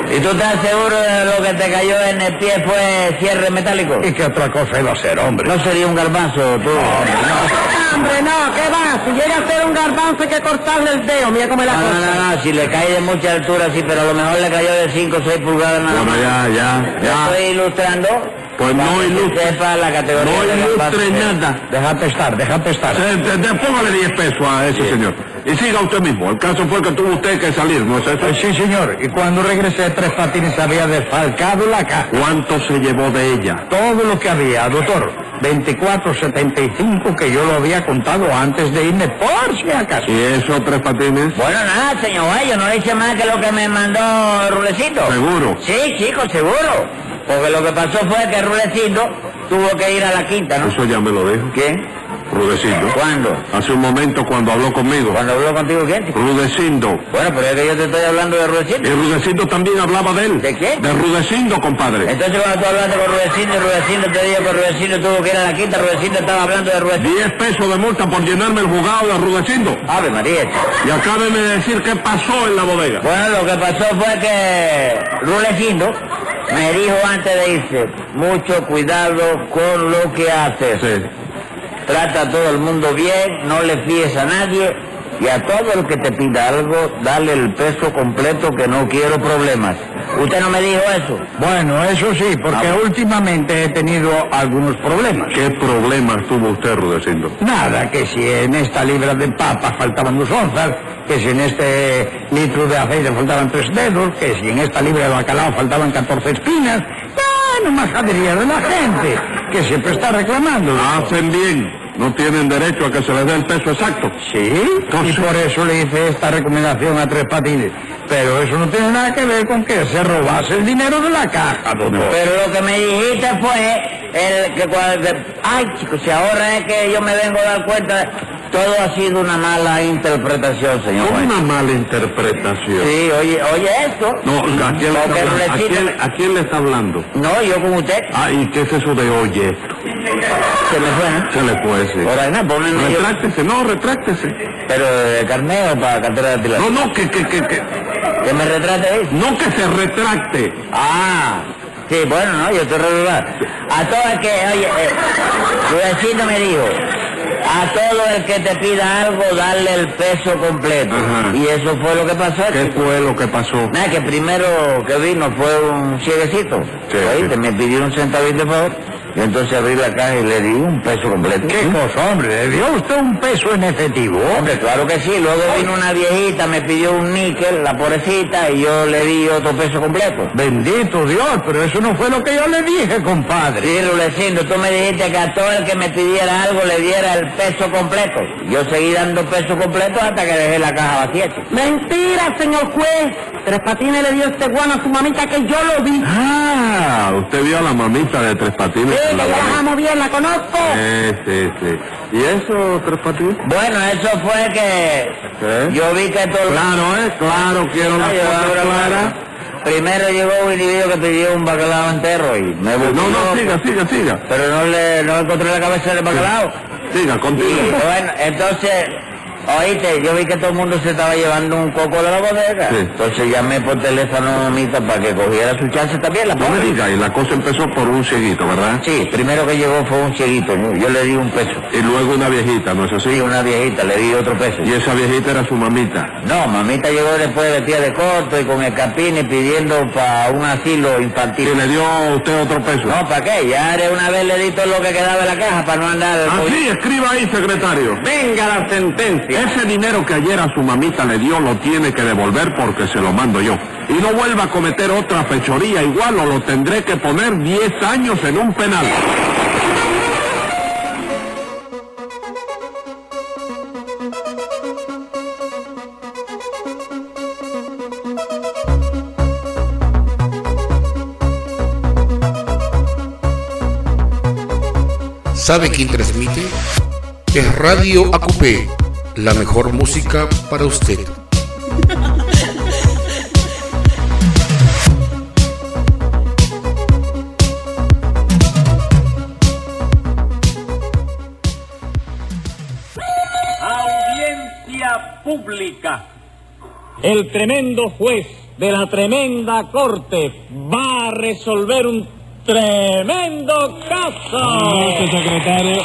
¿Y tú estás seguro de lo que te cayó en el pie fue cierre metálico? ¿Y qué otra cosa iba a ser, hombre? ¿No sería un garbanzo, tú? No, hombre, no, ¿qué va? Si llega a ser un garbanzo hay que cortarle el dedo, mira cómo es la No, cosa. no, no, no, si le cae de mucha altura, sí, pero a lo mejor le cayó de cinco o seis pulgadas nada más. Bueno, ya, ya, Yo ya. estoy ilustrando. Pues para no que ilustre. sepa la categoría No de ilustre garbanzo. nada. Déjate estar, déjate estar. Se- de- de- Póngale diez pesos a ese señor. Y siga usted mismo. El caso fue que tuvo usted que salir, ¿no es eso? Eh, sí, señor. Y cuando regresé, Tres Patines había desfalcado la caja. ¿Cuánto se llevó de ella? Todo lo que había, doctor. veinticuatro setenta y cinco que yo lo había contado antes de irme, por si acaso. ¿Y eso, Tres Patines? Bueno, nada, señor juez, yo no le hice más que lo que me mandó Rulecito. ¿Seguro? Sí, chico, seguro. Porque lo que pasó fue que Rulecito tuvo que ir a la quinta, ¿no? Eso ya me lo dijo. ¿Quién? Rudecindo. ¿Cuándo? Hace un momento cuando habló conmigo. ¿Cuándo habló contigo quién? chico? Rudecindo. Bueno, pero es que yo te estoy hablando de Y Rulecito. Rudecindo también hablaba de él. ¿De qué? De Rudecindo, compadre. Entonces cuando tú hablaste con Rudecindo, Rudecindo te dijo que Rudecindo tuvo que ir a la quinta, Rudecindo estaba hablando de Rudecindo. Diez pesos de multa por llenarme el juzgado de Rudecindo. Ave María. Y acábeme de decir qué pasó en la bodega. Bueno, lo que pasó fue que Rulecindo me dijo antes de irse, mucho cuidado con lo que haces. Sí. Trata a todo el mundo bien, no le fíes a nadie y a todo el que te pida algo, dale el peso completo que no quiero problemas. ¿Usted no me dijo eso? Bueno, eso sí, porque Ah. últimamente he tenido algunos problemas. ¿Qué problemas tuvo usted, Rudecindo? Nada, que si en esta libra de papa faltaban dos onzas, que si en este litro de aceite faltaban tres dedos, que si en esta libra de bacalao faltaban catorce espinas. No, no majadería de la gente, que siempre está reclamando. Hacen bien. No tienen derecho a que se les dé el peso exacto. Sí, y por eso le hice esta recomendación a Tres Patines. Pero eso no tiene nada que ver con que se robase el dinero de la caja, doctor. Pero lo que me dijiste fue el que cuando... Ay, chicos, si ahora es que yo me vengo a dar cuenta, todo ha sido una mala interpretación, señor juez. Una mala interpretación. Sí, oye, oye esto. No, ¿a quién, le está Porque hablando? ¿A, Rulecito- quién, ¿A quién le está hablando? No, yo con usted. Ah, ¿y qué es eso de oye esto? Se me fue, ¿no? Se le puede decir. Ahora, no, ponme yo... Retráctese, no, retráctese. Pero de carnet o para cartera de pilar. No, no, que, que, que, que, Que me retrate ahí. no que se retracte. Ah, sí, bueno, no, yo estoy regular. A todo el que, oye, eh, Rudecindo me dijo, a todo el que te pida algo, darle el peso completo. Ajá. Y eso fue lo que pasó. ¿Qué chico. fue lo que pasó? Nada, que primero que vino fue un cieguecito. Sí, ¿Oíste? sí. Me pidió un centavito, por favor. Y entonces abrí la caja y le di un peso completo. ¿Qué cosa, hombre? ¿Le dio usted un peso en efectivo? Hombre, claro que sí. Luego vino una viejita, me pidió un níquel, la pobrecita, y yo le di otro peso completo. Bendito Dios, pero eso no fue lo que yo le dije, compadre. Sí, Rulecindo, tú me dijiste que a todo el que me pidiera algo le diera el peso completo. Yo seguí dando peso completo hasta que dejé la caja vacía, chico. Mentira, señor juez. Tres Patines le dio este guano a su mamita que yo lo vi. Ah, usted vio a la mamita de Tres Patines. Sí, en que la yo la bodega. amo bien, la conozco. Sí, sí, sí. ¿Y eso, Tres Patines? Bueno, eso fue que ¿Qué? yo vi que todo... Claro, ¿eh? Claro, quiero las Yo cosas abro la claras. caja. Primero llegó un individuo que pidió un bacalao entero y me buscó. No, no, siga, siga, siga. Pero no le no encontré la cabeza del bacalao. Siga, Y continúe. bueno, entonces, oíste, yo vi que todo el mundo se estaba llevando un coco de la bodega. Sí. Entonces llamé por teléfono a mamita para que cogiera su chance también, la No me pobre. diga, y la cosa empezó por un cieguito, ¿verdad? Sí, primero que llegó fue un cieguito, ¿no? Yo le di un peso. Y luego una viejita, ¿no es Sí, así? una viejita, le di otro peso. Y esa viejita era su mamita. No, mamita llegó después vestida de corto y con escarpines pidiendo para un asilo infantil. Y le dio a usted otro peso. No, ¿para qué? Ya de una vez le di todo lo que quedaba de la caja para no andar... Ah, sí, escriba ahí, secretario. Venga la sentencia. Ese dinero que ayer a su mamita le dio lo tiene que devolver porque se lo mando yo. Y no vuelva a cometer otra fechoría igual o lo tendré que poner diez años en un penal. ¿Sabe quién transmite? Es Radio A Q P, la mejor música para usted. Audiencia pública. El tremendo juez de la tremenda corte va a resolver un tremendo caso. Buenas noches, secretario.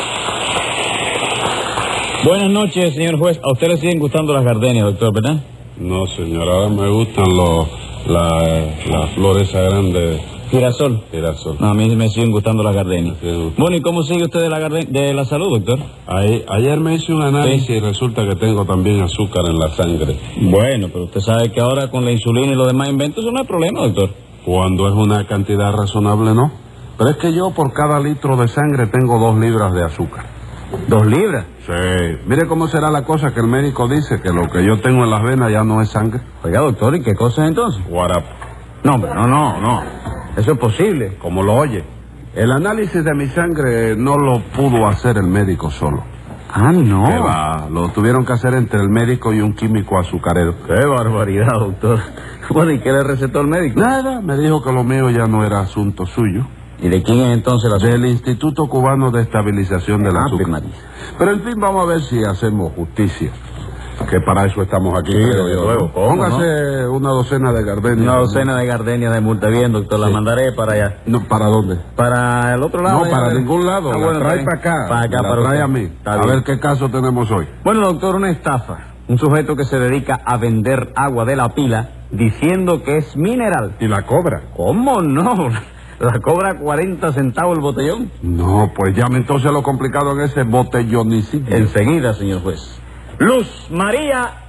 Buenas noches, señor juez. A usted le siguen gustando las gardenias, doctor, ¿verdad? No, señora, ahora me gustan los, la, las flores grandes. Girasol. Girasol. No, a mí me siguen gustando las gardenias. Sí. Bueno, ¿y cómo sigue usted de la, garden de la salud, doctor? Ahí, ayer me hice un análisis sí. y resulta que tengo también azúcar en la sangre. Bueno, pero usted sabe que ahora con la insulina y los demás inventos eso no es problema, doctor. Cuando es una cantidad razonable, no. Pero es que yo por cada litro de sangre tengo dos libras de azúcar. ¿Dos libras? Sí. Mire cómo será la cosa que el médico dice que lo que yo tengo en las venas ya no es sangre. Oiga, doctor, ¿y qué cosa es entonces? Guarapo. No, hombre, no, no, no. Eso es posible. Como lo oye. El análisis de mi sangre no lo pudo hacer el médico solo. Ah, no. ¿Qué va? Lo tuvieron que hacer entre el médico y un químico azucarero. Qué barbaridad, doctor. Bueno, ¿y qué le recetó el médico? Nada, me dijo que lo mío ya no era asunto suyo. ¿Y de quién es entonces la Del Instituto Cubano de Estabilización del Azúcar. Pero en fin, vamos a ver si hacemos justicia. Que para eso estamos aquí, sí, creo yo. Luego, póngase ¿no? una docena de gardenias. Una docena de gardenias de multa. Bien, doctor, sí. La mandaré para allá. No, ¿para dónde? Para el otro lado. No, para de... ningún lado. Ah, la bueno, trae para acá. Para acá, la para trae usted. a mí. Está a bien. ver qué caso tenemos hoy. Bueno, doctor, una estafa. Un sujeto que se dedica a vender agua de la pila diciendo que es mineral. ¿Y la cobra? ¿Cómo no? ¿La cobra cuarenta centavos el botellón? No, pues llame entonces lo complicado en ese botellonicidio. Enseguida, señor juez. Luz María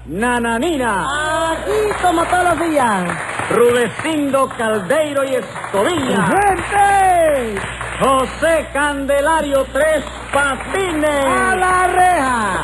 Nananina. Aquí como todos los días. Rudecindo Caldeiro y Escobilla. ¡Gente! José Candelario Tres Patines. ¡A la reja!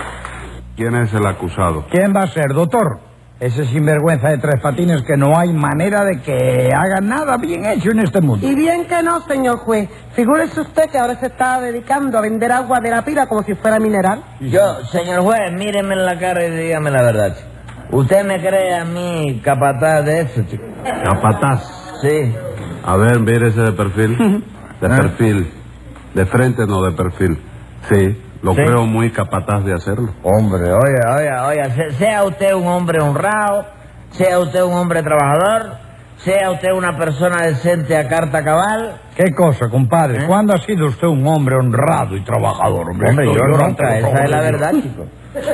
¿Quién es el acusado? ¿Quién va a ser, doctor? Ese sinvergüenza de Tres Patines que no hay manera de que haga nada bien hecho en este mundo. Y bien que no, señor juez. Figúrese usted que ahora se está dedicando a vender agua de la pila como si fuera mineral. Yo, señor juez, míreme en la cara y dígame la verdad, chico. ¿Usted me cree a mí capataz de eso, chico? ¿Capataz? Sí. A ver, mírese de perfil. De ¿Ah? perfil. De frente, no de perfil. Sí. Lo ¿Sí? creo muy capataz de hacerlo. Hombre, oiga, oiga, oiga, sea usted un hombre honrado, sea usted un hombre trabajador, sea usted una persona decente a carta cabal. ¿Qué cosa, compadre? ¿Eh? ¿Cuándo ha sido usted un hombre honrado y trabajador? Hombre, hombre yo no, no esa es la verdad, chico.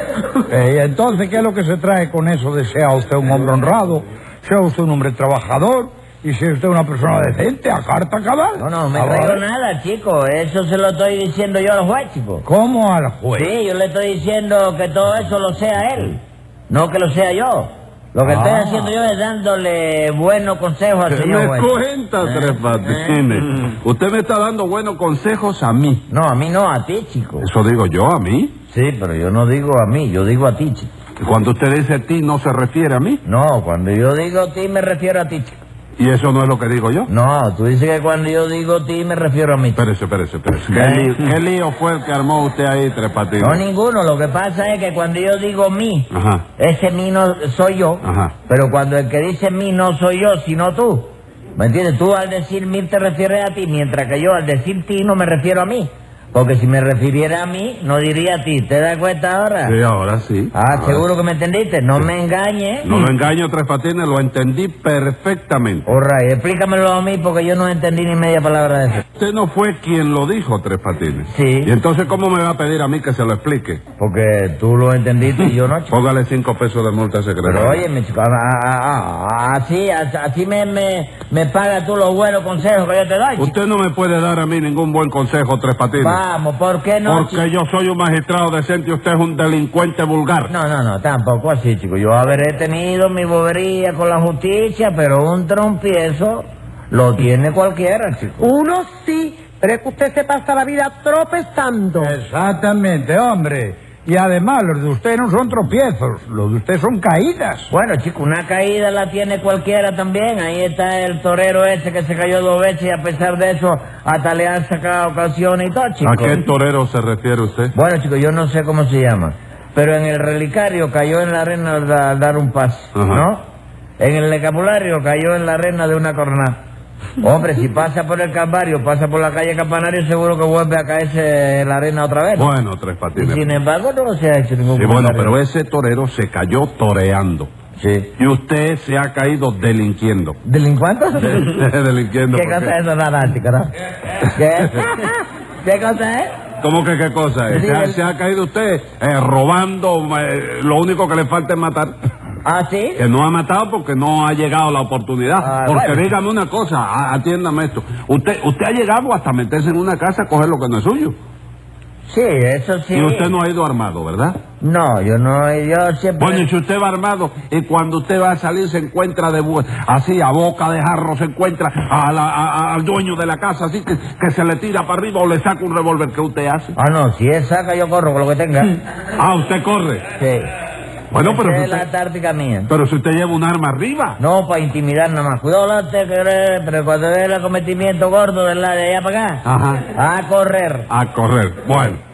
Eh, entonces, ¿qué es lo que se trae con eso de sea usted un hombre honrado, sea usted un hombre trabajador? ¿Y si usted es una persona decente, a carta cabal? No, no, me traigo nada, chico. Eso se lo estoy diciendo yo al juez, chico. ¿Cómo al juez? Sí, yo le estoy diciendo que todo eso lo sea él, no que lo sea yo. Lo que ah. estoy haciendo yo es dándole buenos consejos al señor juez. ¿Me cuenta, ¿Eh? Tres Patines? ¿Eh? Usted me está dando buenos consejos a mí. No, a mí no, a ti, chico. ¿Eso digo yo, a mí? Sí, pero yo no digo a mí, yo digo a ti, chico. ¿Y cuando usted dice a ti, no se refiere a mí? No, cuando yo digo a ti, me refiero a ti, chico. ¿Y eso no es lo que digo yo? No, tú dices que cuando yo digo ti me refiero a mí. Espérese, espérese, espérese. ¿Qué, lío, ¿Qué lío fue el que armó usted ahí, Tres Patines? No, ninguno. Lo que pasa es que cuando yo digo mí, Ajá. ese mí no soy yo. Ajá. Pero cuando el que dice mí no soy yo, sino tú. ¿Me entiendes? Tú al decir mí te refieres a ti, mientras que yo al decir ti no me refiero a mí. Porque si me refiriera a mí, no diría a ti. ¿Te das cuenta ahora? Sí, ahora sí. Ah, ahora ¿seguro sí. que me entendiste? No sí. me engañes. No lo engaño, Tres Patines, lo entendí perfectamente. All right, explícamelo a mí porque yo no entendí ni media palabra de eso. Usted no fue quien lo dijo, Tres Patines. Sí. ¿Y entonces cómo me va a pedir a mí que se lo explique? Porque tú lo entendiste y yo no, chico. Póngale cinco pesos de multa, secretario. Pero oye, mi chico, así, así me, me, me pagas tú los buenos consejos que yo te doy, chico. Usted no me puede dar a mí ningún buen consejo, Tres Patines. Vamos, ¿por qué no, Porque chico? Yo soy un magistrado decente y usted es un delincuente vulgar. No, no, no, tampoco así, chico. Yo habré tenido mi bobería con la justicia, pero un trompiezo lo tiene cualquiera, chico. Uno sí, pero es que usted se pasa la vida tropezando. Exactamente, hombre. Y además, los de usted no son tropiezos, los de usted son caídas. Bueno, chico, una caída la tiene cualquiera también. Ahí está el torero ese que se cayó dos veces y a pesar de eso hasta le han sacado ocasión y todo, chico. ¿A qué torero se refiere usted? Bueno, chico, yo no sé cómo se llama, pero en el relicario cayó en la arena al, al dar un paso, Ajá. ¿no? En el escapulario cayó en la arena de una cornada. Hombre, si pasa por el Calvario, pasa por la calle Campanario, seguro que vuelve a caerse en la arena otra vez, ¿no? Bueno, Tres Patines. Y sin embargo, no se ha hecho ningún Sí, bueno, pero ese torero se cayó toreando. Sí. Y usted se ha caído delinquiendo. ¿Delincuente? Delinquiendo. ¿Qué porque- cosa es eso, nada, chico, no? ¿Qué? ¿Qué cosa es? ¿Cómo que qué cosa es? Sí, se, ha, el- se ha caído usted eh, robando, eh, lo único que le falta es matar. ¿Ah, sí? Que no ha matado porque no ha llegado la oportunidad. Ah, porque bueno. dígame una cosa, a- atiéndame esto. Usted usted ha llegado hasta meterse en una casa a coger lo que no es suyo. Sí, eso sí. Y usted no ha ido armado, ¿verdad? No, yo no, yo siempre... Bueno, y si usted va armado y cuando usted va a salir se encuentra de bu- así a boca de jarro, se encuentra a la- a- a- al dueño de la casa así que, que se le tira para arriba o le saca un revólver, ¿qué usted hace? Ah, no, si él saca, yo corro con lo que tenga. Ah, usted corre. Sí. Bueno, pero Esa si es la usted, táctica mía. pero si usted lleva un arma arriba. No, para intimidar nada más. Cuidado, la te querés, pero cuando ve el acometimiento gordo de la de allá para acá, Ajá. a correr. A correr. Bueno.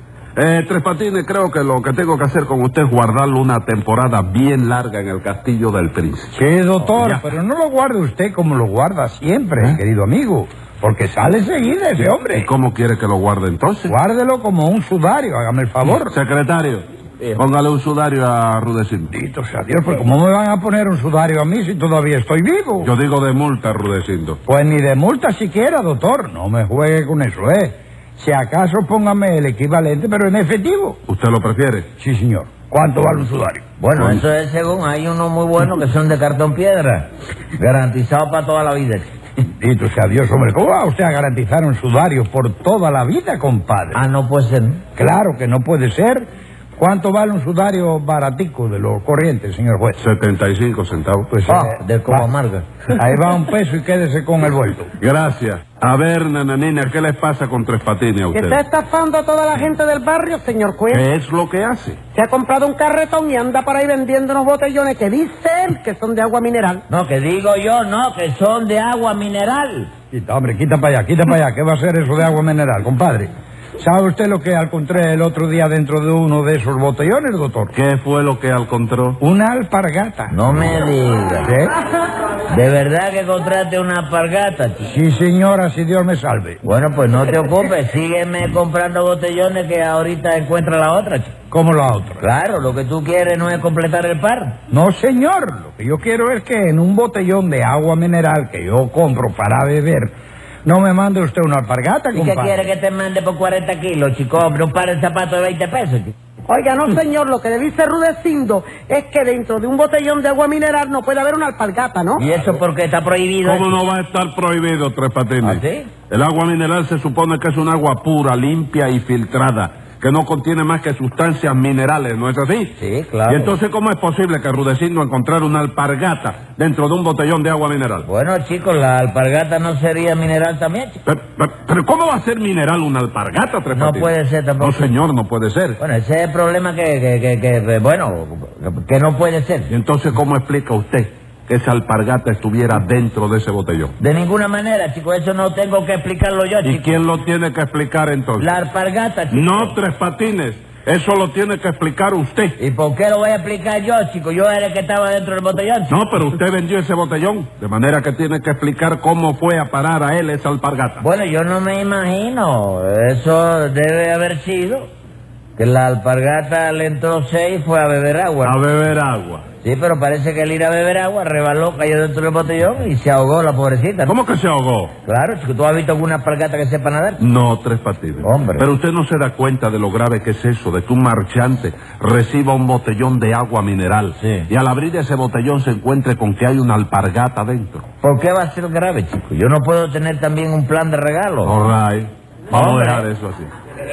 Eh, Tres Patines, creo que lo que tengo que hacer con usted es guardarlo una temporada bien larga en el castillo del príncipe. Sí, doctor, Ya. pero no lo guarde usted como lo guarda siempre, ¿Eh? querido amigo, porque sale enseguida ese ¿Y hombre. cómo quiere que lo guarde entonces? Guárdelo como un sudario, hágame el favor. Secretario, póngale un sudario a Rudecindo. Bendito sea Dios, pues ¿cómo me van a poner un sudario a mí si todavía estoy vivo? Yo digo de multa, Rudecindo. Pues ni de multa siquiera, doctor, no me juegue con eso, ¿eh? Si acaso póngame el equivalente, pero en efectivo. ¿Usted lo prefiere? Sí, señor. ¿Cuánto vale un sudario? Bueno, Bueno. eso es según, hay unos muy buenos que son de cartón piedra, garantizados para toda la vida. Bendito sea Dios, hombre, ¿cómo va usted a garantizar un sudario por toda la vida, compadre? Ah, no puede ser. Claro que no puede ser. ¿Cuánto vale un sudario baratico de los corrientes, señor juez? setenta y cinco centavos. Pues Ah, eh, de como va. amarga. Ahí va un peso y quédese con el vuelto. Gracias. A ver, nananina, ¿qué les pasa con Tres Patines a Que usted? está estafando a toda la gente del barrio, señor juez. ¿Qué es lo que hace? Se ha comprado un carretón y anda por ahí vendiendo unos botellones que dice él que son de agua mineral. No, que digo yo, no, que son de agua mineral. Quita, hombre, quita para allá, quita para allá. ¿Qué va a ser eso de agua mineral, compadre? ¿Sabe usted lo que encontré el otro día dentro de uno de esos botellones, doctor? ¿Qué fue lo que encontró? Una alpargata. No me digas. ¿Eh? ¿De verdad que contrate una alpargata, chico? Sí, señora, si Dios me salve. Bueno, pues no te ocupes, sígueme comprando botellones que ahorita encuentra la otra, chico. ¿Cómo la otra? Claro, lo que tú quieres no es completar el par. No, señor. Lo que yo quiero es que en un botellón de agua mineral que yo compro para beber, no me mande usted una alpargata, ¿Y qué compadre. quiere que te mande por cuarenta kilos, chico? Hombre, un par de zapatos de veinte pesos, chico. Oiga, no, señor, lo que le dice Rudecindo es que dentro de un botellón de agua mineral no puede haber una alpargata, ¿no? ¿Y eso porque está prohibido? ¿Cómo no va a estar prohibido, Tres Patines? ¿Ah, sí? El agua mineral se supone que es un agua pura, limpia y filtrada, que no contiene más que sustancias minerales, ¿no es así? Sí, claro. ¿Y entonces cómo es posible que Rudecindo encontrara una alpargata dentro de un botellón de agua mineral? Bueno, chicos, la alpargata no sería mineral también, chico. Pero, pero- pero ¿cómo va a ser mineral una alpargata, Tres No Patines? puede ser tampoco. No, señor, no puede ser. Bueno, ese es el problema que, que, que, que, bueno, que no puede ser. ¿Y entonces cómo explica usted que esa alpargata estuviera dentro de ese botellón? De ninguna manera, chico, eso no tengo que explicarlo yo, ¿Y chico. quién lo tiene que explicar entonces? La alpargata, chico. No, Tres Patines, eso lo tiene que explicar usted. ¿Y por qué lo voy a explicar yo, chico? Yo era el que estaba dentro del botellón, chico. No, pero usted vendió ese botellón, de manera que tiene que explicar cómo fue a parar a él esa alpargata. Bueno, yo no me imagino. Eso debe haber sido que la alpargata le entró seis y fue a beber agua. A beber agua. Sí, pero parece que al ir a beber agua rebaló, cayó dentro del botellón y se ahogó la pobrecita. ¿no? ¿Cómo que se ahogó? Claro, chico, ¿tú has visto alguna alpargata que sepa nadar? No, Tres Patines. Hombre. Pero usted no se da cuenta de lo grave que es eso, de que un marchante reciba un botellón de agua mineral Sí. y al abrir ese botellón se encuentre con que hay una alpargata dentro. ¿Por qué va a ser grave, chico? Yo no puedo tener también un plan de regalo. All right. Vamos Hombre. a dejar eso así.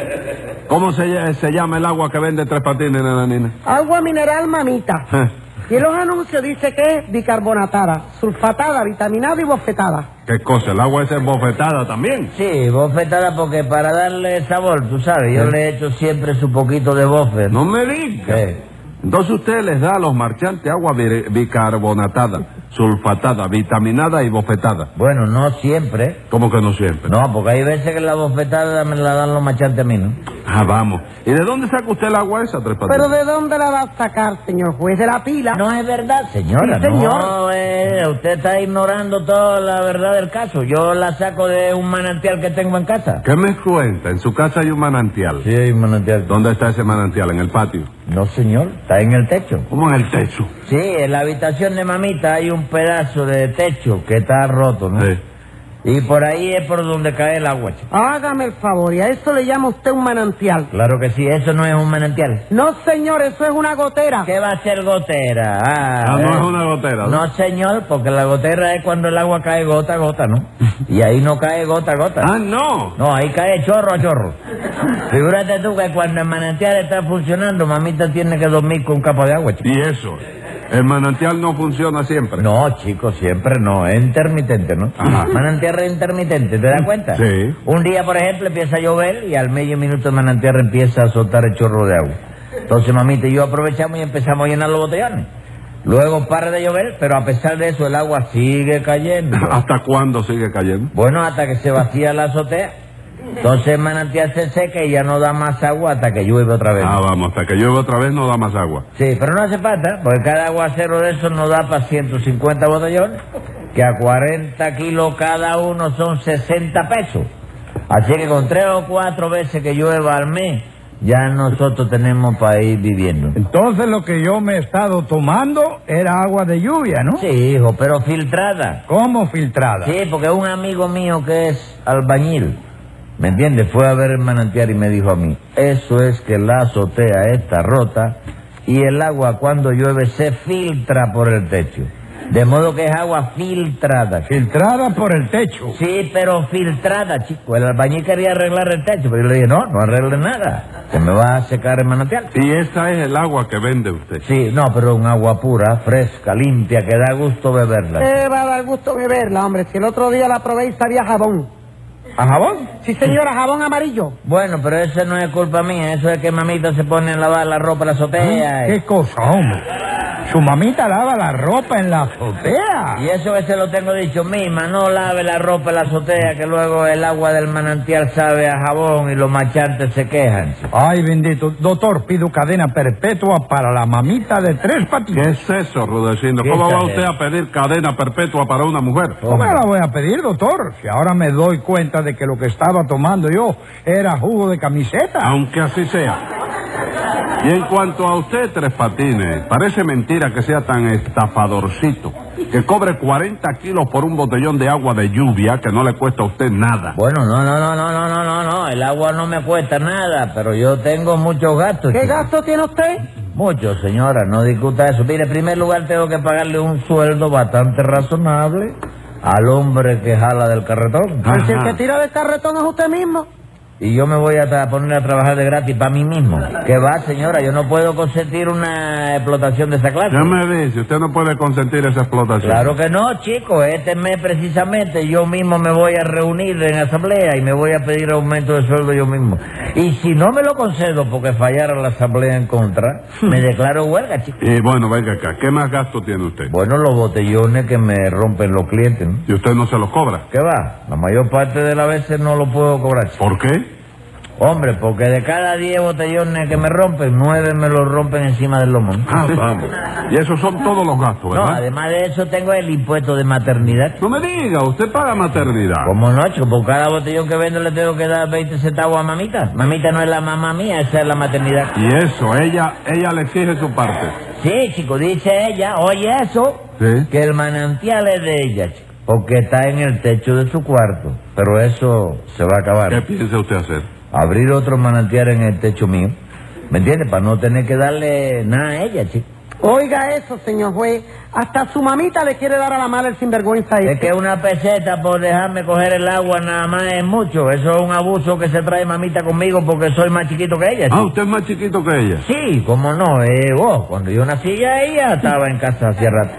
¿Cómo se, se llama el agua que vende Tres Patines, nananina? Agua mineral, mamita. Eh, Y en los anuncios dice que es bicarbonatada, sulfatada, vitaminada y bofetada. ¿Qué cosa? ¿El agua esa es bofetada también? Sí, bofetada porque para darle sabor, tú sabes, yo Sí. le echo siempre su poquito de bofe. No me diga. Sí. Entonces usted les da a los marchantes agua bi- bicarbonatada, sulfatada, vitaminada y bofetada. Bueno, no siempre. ¿Cómo que no siempre? No, porque hay veces que la bofetada me la dan los machantes a mí, ¿no? Ah, vamos. ¿Y de dónde saca usted el agua esa, Tres Patines? ¿Pero de dónde la va a sacar, señor juez? ¿De la pila? No es verdad, señora. Sí, señor. No, eh, usted está ignorando toda la verdad del caso. Yo la saco de un manantial que tengo en casa. ¿Qué me cuenta? En su casa hay un manantial. Sí, hay un manantial. ¿Dónde está ese manantial? ¿En el patio? No, señor, está en el techo. ¿Cómo en el techo? Sí, en la habitación de mamita hay un pedazo de techo que está roto, ¿no? Sí. Y por ahí es por donde cae el agua, chico. Hágame el favor, ¿y a eso le llama usted un manantial? Claro que sí, eso no es un manantial. No, señor, eso es una gotera. ¿Qué va a ser gotera? Ah, Ah, no eh. es una gotera, ¿no? No, señor, porque la gotera es cuando el agua cae gota a gota, ¿no? Y ahí no cae gota a gota. Ah, no. No, ahí cae chorro a chorro. Figúrate tú que cuando el manantial está funcionando, mamita tiene que dormir con un capo de agua, chico. ¿Y eso? ¿El manantial no funciona siempre? No, chicos, siempre no. Es intermitente, ¿no? Ajá. Manantial es intermitente, ¿te das cuenta? Sí. Un día, por ejemplo, empieza a llover y al medio minuto el manantial empieza a soltar el chorro de agua. Entonces, mamita y yo aprovechamos y empezamos a llenar los botellones. Luego para de llover, pero a pesar de eso el agua sigue cayendo. ¿Hasta cuándo sigue cayendo? Bueno, hasta que se vacía la azotea. Entonces el manantial se seca y ya no da más agua hasta que llueve otra vez. Ah, vamos, hasta que llueve otra vez no da más agua. Sí, pero no hace falta, porque cada aguacero de esos nos da para ciento cincuenta botellones, que a cuarenta kilos cada uno son sesenta pesos. Así que con tres o cuatro veces que llueva al mes, ya nosotros tenemos para ir viviendo. Entonces lo que yo me he estado tomando era agua de lluvia, ¿no? Sí, hijo, pero filtrada. ¿Cómo filtrada? Sí, porque un amigo mío que es albañil, ¿me entiendes? Fue a ver el manantial y me dijo a mí, eso es que la azotea está rota y el agua cuando llueve se filtra por el techo. De modo que es agua filtrada. Filtrada por el techo. Sí, pero filtrada, chico. El albañil quería arreglar el techo, pero yo le dije, no, no arregle nada, que me va a secar el manantial. ¿Y esa es el agua que vende usted? Sí, no, pero un agua pura, fresca, limpia, que da gusto beberla. Eh, va a dar gusto beberla, hombre. Si el otro día la probé y sabía jabón. ¿A jabón? Sí, señora, jabón amarillo. Bueno, pero eso no es culpa mía, eso es que mamita se pone a lavar la ropa en la azotea. y- ¿Qué cosa, hombre? Su mamita lava la ropa en la azotea. Y eso que se lo tengo dicho misma, no lave la ropa en la azotea, que luego el agua del manantial sabe a jabón y los machantes se quejan. Ay, bendito. Doctor, pido cadena perpetua para la mamita de Tres Patines. ¿Qué es eso, Rudecindo? ¿Qué ¿Cómo va exagero? usted a pedir cadena perpetua para una mujer? ¿Cómo me la voy a pedir, doctor? Si ahora me doy cuenta de que lo que estaba tomando yo era jugo de camiseta. Aunque así sea. Y en cuanto a usted, Tres Patines, parece mentira que sea tan estafadorcito, que cobre cuarenta kilos por un botellón de agua de lluvia que no le cuesta a usted nada. Bueno, no, no, no, no, no, no, no, no, el agua no me cuesta nada, pero yo tengo muchos gastos. ¿Qué chico. gasto tiene usted? Muchos, señora, no discuta eso. Mire, en primer lugar tengo que pagarle un sueldo bastante razonable al hombre que jala del carretón. Pero si el Ajá. que tira del carretón es usted mismo. Y yo me voy a tra- poner a trabajar de gratis para mí mismo. ¿Qué va, señora? Yo no puedo consentir una explotación de esa clase. ¿Qué me dice? Usted no puede consentir esa explotación. Claro que no, chico. Este mes precisamente yo mismo me voy a reunir en asamblea y me voy a pedir aumento de sueldo yo mismo. Y si no me lo concedo porque fallara la asamblea en contra, me declaro huelga, chico. Y bueno, venga acá, ¿qué más gasto tiene usted? Bueno, los botellones que me rompen los clientes, ¿no? ¿Y usted no se los cobra? ¿Qué va? La mayor parte de las veces no lo puedo cobrar, chico. ¿Por qué? Hombre, porque de cada diez botellones que me rompen, nueve me los rompen encima del lomo, ¿no? Ah, vamos. Y esos son todos los gastos, No, ¿verdad? además de eso tengo el impuesto de maternidad. No me diga, usted paga maternidad. ¿Cómo no, chico? Por cada botellón que vendo le tengo que dar veinte centavos a mamita. Mamita no es la mamá mía, esa es la maternidad. Y eso, ella, ella le exige su parte. Sí, chico, dice ella, oye eso, Sí. que el manantial es de ella, chico, porque está en el techo de su cuarto. Pero eso se va a acabar. ¿Qué piensa usted hacer? Abrir otro manantial en el techo mío, ¿me entiende? Para no tener que darle nada a ella, chico. Oiga eso, señor juez. Hasta su mamita le quiere dar a la mala el sinvergüenza Es este. que una peseta por dejarme coger el agua nada más es mucho. Eso es un abuso que se trae mamita conmigo porque soy más chiquito que ella, Ah, chico. usted es más chiquito que ella. Sí, cómo no, eh, vos, cuando yo nací ya ella estaba en casa hace rato.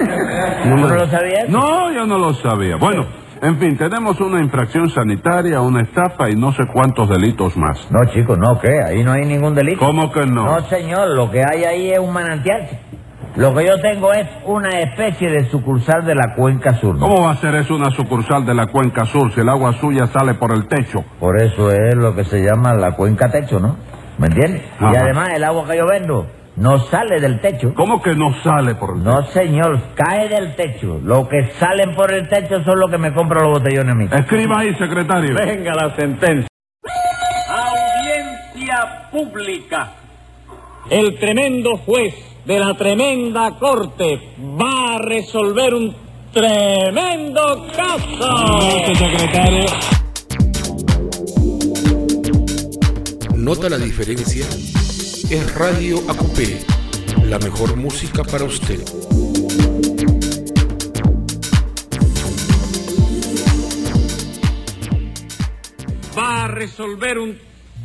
¿Tú no lo sabías? No, yo no lo sabía. Bueno, en fin, tenemos una infracción sanitaria, una estafa y no sé cuántos delitos más. No, chico, no, ¿qué? Ahí no hay ningún delito. ¿Cómo que no? No, señor, lo que hay ahí es un manantial, chico. Lo que yo tengo es una especie de sucursal de la Cuenca Sur. ¿No? ¿Cómo va a ser eso una sucursal de la Cuenca Sur si el agua suya sale por el techo? Por eso es lo que se llama la cuenca techo, ¿no? ¿Me entiendes? Ajá. Y además el agua que yo vendo no sale del techo. ¿Cómo que no sale por el techo? No, señor, cae del techo. Lo que salen por el techo son los que me compran los botellones a mí. Escriba ahí, secretario. Venga la sentencia. Audiencia pública. El tremendo juez de la tremenda corte va a resolver un tremendo caso. Gracias, secretario. ¿Nota la diferencia? Es Radio A Q P, la mejor música para usted. Va a resolver un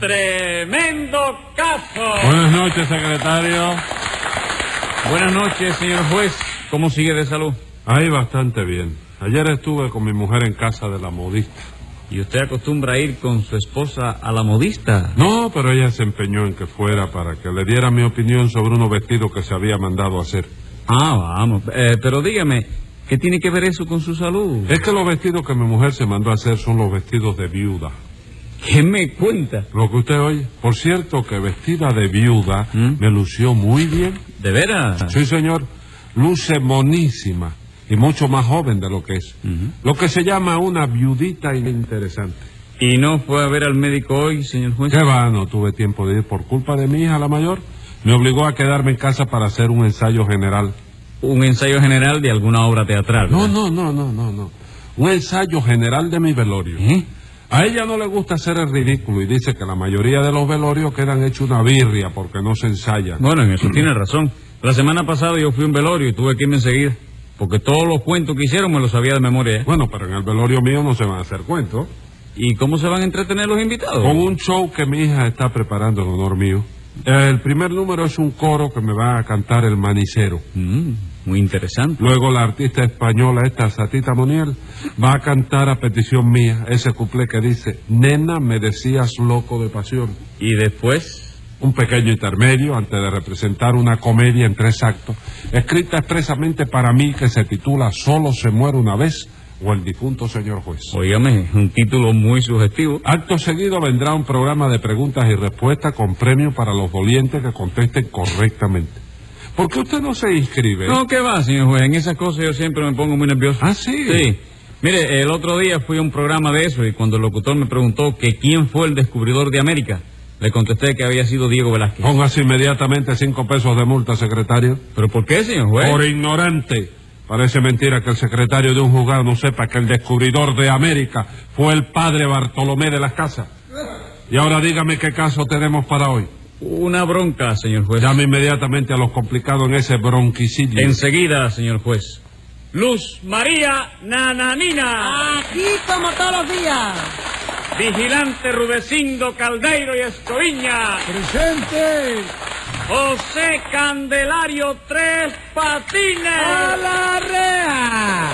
tremendo caso. Buenas noches, secretario. Buenas noches, señor juez. ¿Cómo sigue de salud? Ahí bastante bien. Ayer estuve con mi mujer en casa de la modista. ¿Y usted acostumbra ir con su esposa a la modista? No, pero ella se empeñó en que fuera para que le diera mi opinión sobre unos vestidos que se había mandado hacer. Ah, vamos. Eh, pero dígame, ¿qué tiene que ver eso con su salud? Es que los vestidos que mi mujer se mandó a hacer son los vestidos de viuda. ¿Qué me cuenta? Lo que usted oye. Por cierto, que vestida de viuda ¿Mm? me lució muy bien. ¿De veras? Sí, señor. Luce monísima y mucho más joven de lo que es. Uh-huh. Lo que se llama una viudita interesante. ¿Y no fue a ver al médico hoy, señor juez? ¿Qué va? No tuve tiempo de ir por culpa de mi hija, la mayor. Me obligó a quedarme en casa para hacer un ensayo general. Un ensayo general de alguna obra teatral, No, ¿verdad? no, no, no, no, no. Un ensayo general de mi velorio. ¿Eh? A ella no le gusta hacer el ridículo y dice que la mayoría de los velorios quedan hechos una birria porque no se ensayan. Bueno, en eso tiene razón. La semana pasada yo fui a un velorio y tuve que irme enseguida, porque todos los cuentos que hicieron me los sabía de memoria. ¿eh? Bueno, pero en el velorio mío no se van a hacer cuentos. ¿Y cómo se van a entretener los invitados? Con un show que mi hija está preparando en honor mío. El primer número es un coro que me va a cantar el manicero. Mm, muy interesante. Luego la artista española esta, Satita Moniel, va a cantar a petición mía ese cuplé que dice: nena, me decías loco de pasión. ¿Y después? Un pequeño intermedio antes de representar una comedia en tres actos, escrita expresamente para mí, que se titula Solo se muere una vez, o El difunto señor juez. Óigame, un título muy sugestivo. Acto seguido vendrá un programa de preguntas y respuestas con premio para los dolientes que contesten correctamente. ¿Por qué usted no se inscribe? No, ¿qué va, señor juez? En esas cosas yo siempre me pongo muy nervioso. ¿Ah, sí? Sí. Mire, el otro día fui a un programa de eso y cuando el locutor me preguntó que quién fue el descubridor de América, le contesté que había sido Diego Velázquez. Póngase inmediatamente cinco pesos de multa, secretario. ¿Pero por qué, señor juez? Por ignorante. Parece mentira que el secretario de un juzgado no sepa que el descubridor de América fue el padre Bartolomé de las Casas. Y ahora dígame qué caso tenemos para hoy. Una bronca, señor juez. Llame inmediatamente a los complicados en ese bronquicidio. Enseguida, señor juez. Luz María Nananina. Aquí como todos los días. Vigilante Rudecindo Caldeiro y Escoviña. ¡Presente! José Candelario Tres Patines. ¡A la rea!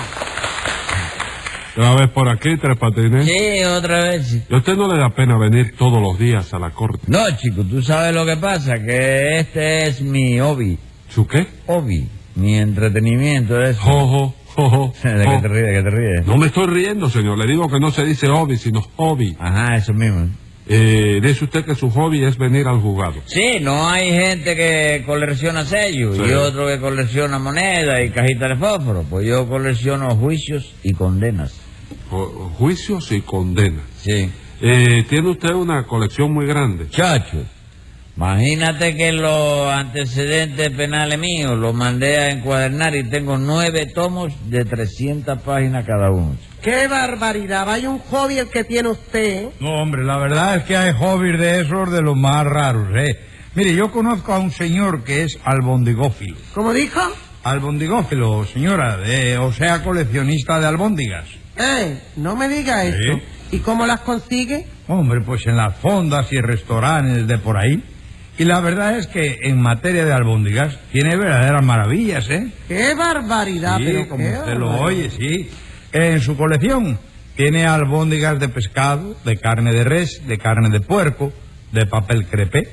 ¿Otra vez por aquí, Tres Patines? Sí, otra vez. ¿Y a usted no le da pena venir todos los días a la corte? No, chico, tú sabes lo que pasa, que este es mi hobby. ¿Su qué? Hobby. Mi entretenimiento es... Jojo, jojo. ¿De qué te ríes? ¿De qué te ríes? No me estoy riendo, señor. Le digo que no se dice hobby, sino hobby. Ajá, eso mismo. Eh, dice usted que su hobby es venir al juzgado. Sí, no hay gente que colecciona sellos Sí. y otro que colecciona monedas y cajitas de fósforo. Pues yo colecciono juicios y condenas. Ju- juicios y condenas. Sí. Eh, tiene usted una colección muy grande. Chacho, imagínate que los antecedentes penales míos los mandé a encuadernar y tengo nueve tomos de trescientas páginas cada uno. ¡Qué barbaridad! Vaya un hobby el que tiene usted. No, hombre, la verdad es que hay hobbies de esos de los más raros, ¿eh? Mire, yo conozco a un señor que es albondigófilo. ¿Cómo dijo? Albondigófilo, señora, de, o sea, coleccionista de albóndigas. Eh, no me diga Sí. esto. ¿Y cómo las consigue? Hombre, pues en las fondas y restaurantes de por ahí. Y la verdad es que en materia de albóndigas tiene verdaderas maravillas, ¿eh? ¡Qué barbaridad! Sí, pero como qué usted lo barbaridad. oye, sí. En su colección tiene albóndigas de pescado, de carne de res, de carne de puerco, de papel crepé.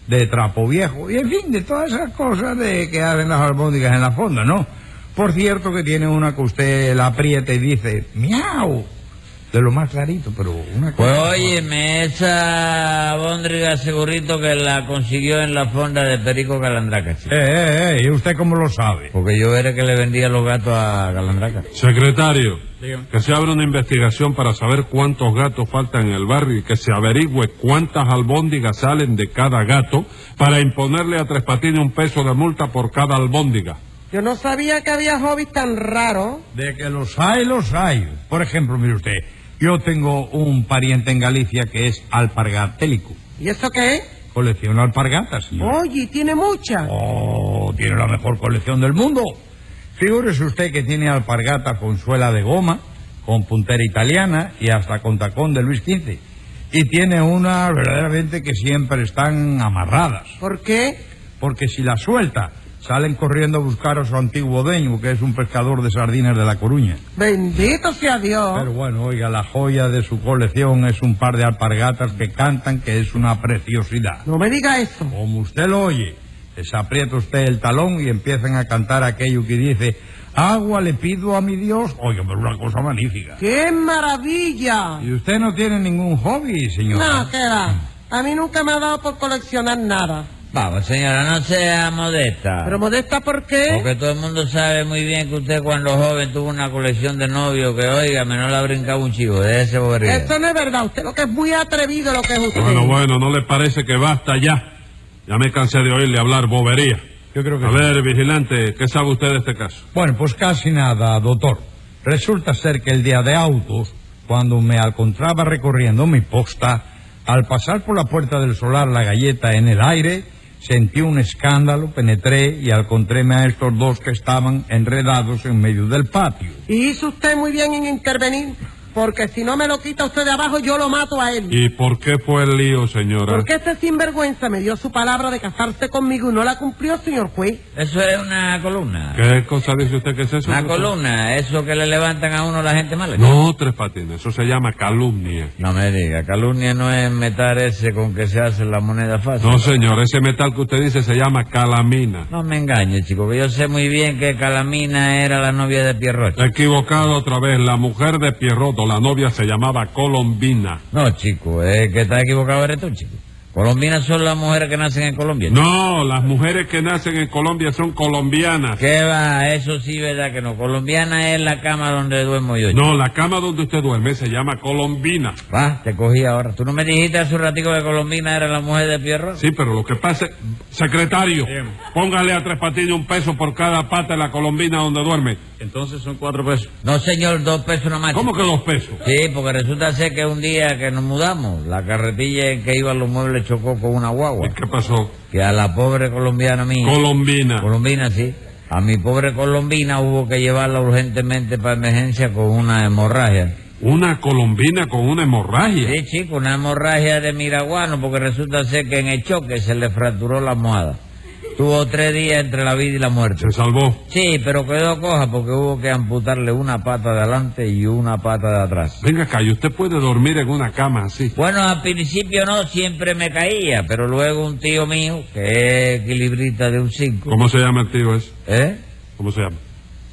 de trapo viejo, y en fin, de todas esas cosas de que hacen las albóndigas en la fonda, ¿no? Por cierto que tiene una que usted la aprieta y dice, miau, de lo más clarito, pero una cosa... Pues óyeme, esa albóndiga segurito que la consiguió en la fonda de Perico Calandraca, chico. Eh, eh, eh, ¿y usted cómo lo sabe? Porque yo era que le vendía los gatos a Calandraca. Secretario, Dígame. que se abra una investigación para saber cuántos gatos faltan en el barrio y que se averigüe cuántas albóndigas salen de cada gato para imponerle a Tres Patines un peso de multa por cada albóndiga. Yo no sabía que había hobbies tan raros. De que los hay, los hay. Por ejemplo, mire usted, yo tengo un pariente en Galicia que es alpargatélico. ¿Y eso qué es? Colecciona alpargatas, señor. Oye, ¿tiene muchas? Oh, tiene la mejor colección del mundo. Figúrese usted que tiene alpargatas con suela de goma, con puntera italiana y hasta con tacón de Luis quince. Y tiene unas verdaderamente que siempre están amarradas. ¿Por qué? Porque si las suelta, salen corriendo a buscar a su antiguo dueño, que es un pescador de sardinas de La Coruña. Bendito sea Dios. Pero bueno, oiga, la joya de su colección es un par de alpargatas que cantan, que es una preciosidad. No me diga eso. Como usted lo oye, se aprieta usted el talón y empiezan a cantar aquello que dice, agua le pido a mi Dios. Oiga, pero una cosa magnífica. ¡Qué maravilla! ¿Y usted no tiene ningún hobby, señora? No, ¿qué va? A mí nunca me ha dado por coleccionar nada. Vamos, señora, no sea modesta. ¿Pero modesta por qué? Porque todo el mundo sabe muy bien que usted cuando joven tuvo una colección de novios que, oiga, me no la ha brincado un chivo, de ese bobería. Eso no es verdad. Usted lo que es muy atrevido, lo que es usted. Bueno, bueno, ¿no le parece que basta ya? Ya me cansé de oírle hablar bobería. Yo creo que A sí. ver, vigilante, ¿qué sabe usted de este caso? Bueno, pues casi nada, doctor. Resulta ser que el día de autos, cuando me encontraba recorriendo mi posta, al pasar por la puerta del solar La Galleta en el aire, sentí un escándalo, penetré y encontréme a estos dos que estaban enredados en medio del patio. Y hizo usted muy bien en intervenir, porque si no me lo quita usted de abajo, yo lo mato a él. ¿Y por qué fue el lío, señora? Porque este sinvergüenza me dio su palabra de casarse conmigo y no la cumplió, señor juez. Eso es una columna. ¿Qué cosa dice usted que es eso? Una columna, eso que le levantan a uno la gente mala. No, Tres Patines, eso se llama calumnia. No me diga, calumnia no es metal ese con que se hace la moneda fácil. No, señor, ese metal que usted dice se llama calamina. No me engañe, chico, que yo sé muy bien que Calamina era la novia de Pierrot. Equivocado otra vez, la mujer de Pierroto, la novia se llamaba Colombina. No, chico, es que está equivocado eres tú, chico. Colombianas son las mujeres que nacen en Colombia. No, las mujeres que nacen en Colombia son colombianas. ¿Qué va? Eso sí, verdad que no. Colombiana es la cama donde duermo yo. No, la cama donde usted duerme se llama Colombina. Va, te cogí ahora. ¿Tú no me dijiste hace un ratico que Colombina era la mujer de Pierrot? Sí, pero lo que pasa... Secretario, póngale a Tres Patines un peso por cada pata de la Colombina donde duerme. Entonces son cuatro pesos. No, señor, dos pesos nomás. ¿Cómo chico. que dos pesos? Sí, porque resulta ser que un día que nos mudamos, la carretilla en que iban los muebles chocó con una guagua. ¿Y qué pasó? Que a la pobre colombiana mía... Colombina. Colombina, sí. A mi pobre Colombina hubo que llevarla urgentemente para emergencia con una hemorragia. ¿Una colombina con una hemorragia? Sí, chico, una hemorragia de miraguano, porque resulta ser que en el choque se le fracturó la almohada. Tuvo tres días entre la vida y la muerte. ¿Se salvó? Sí, pero quedó coja porque hubo que amputarle una pata de adelante y una pata de atrás. Venga acá, ¿y usted puede dormir en una cama así? Bueno, al principio no, siempre me caía, pero luego un tío mío, que es equilibrista de un cinco... ¿Cómo se llama el tío ese? ¿Eh? ¿Cómo se llama?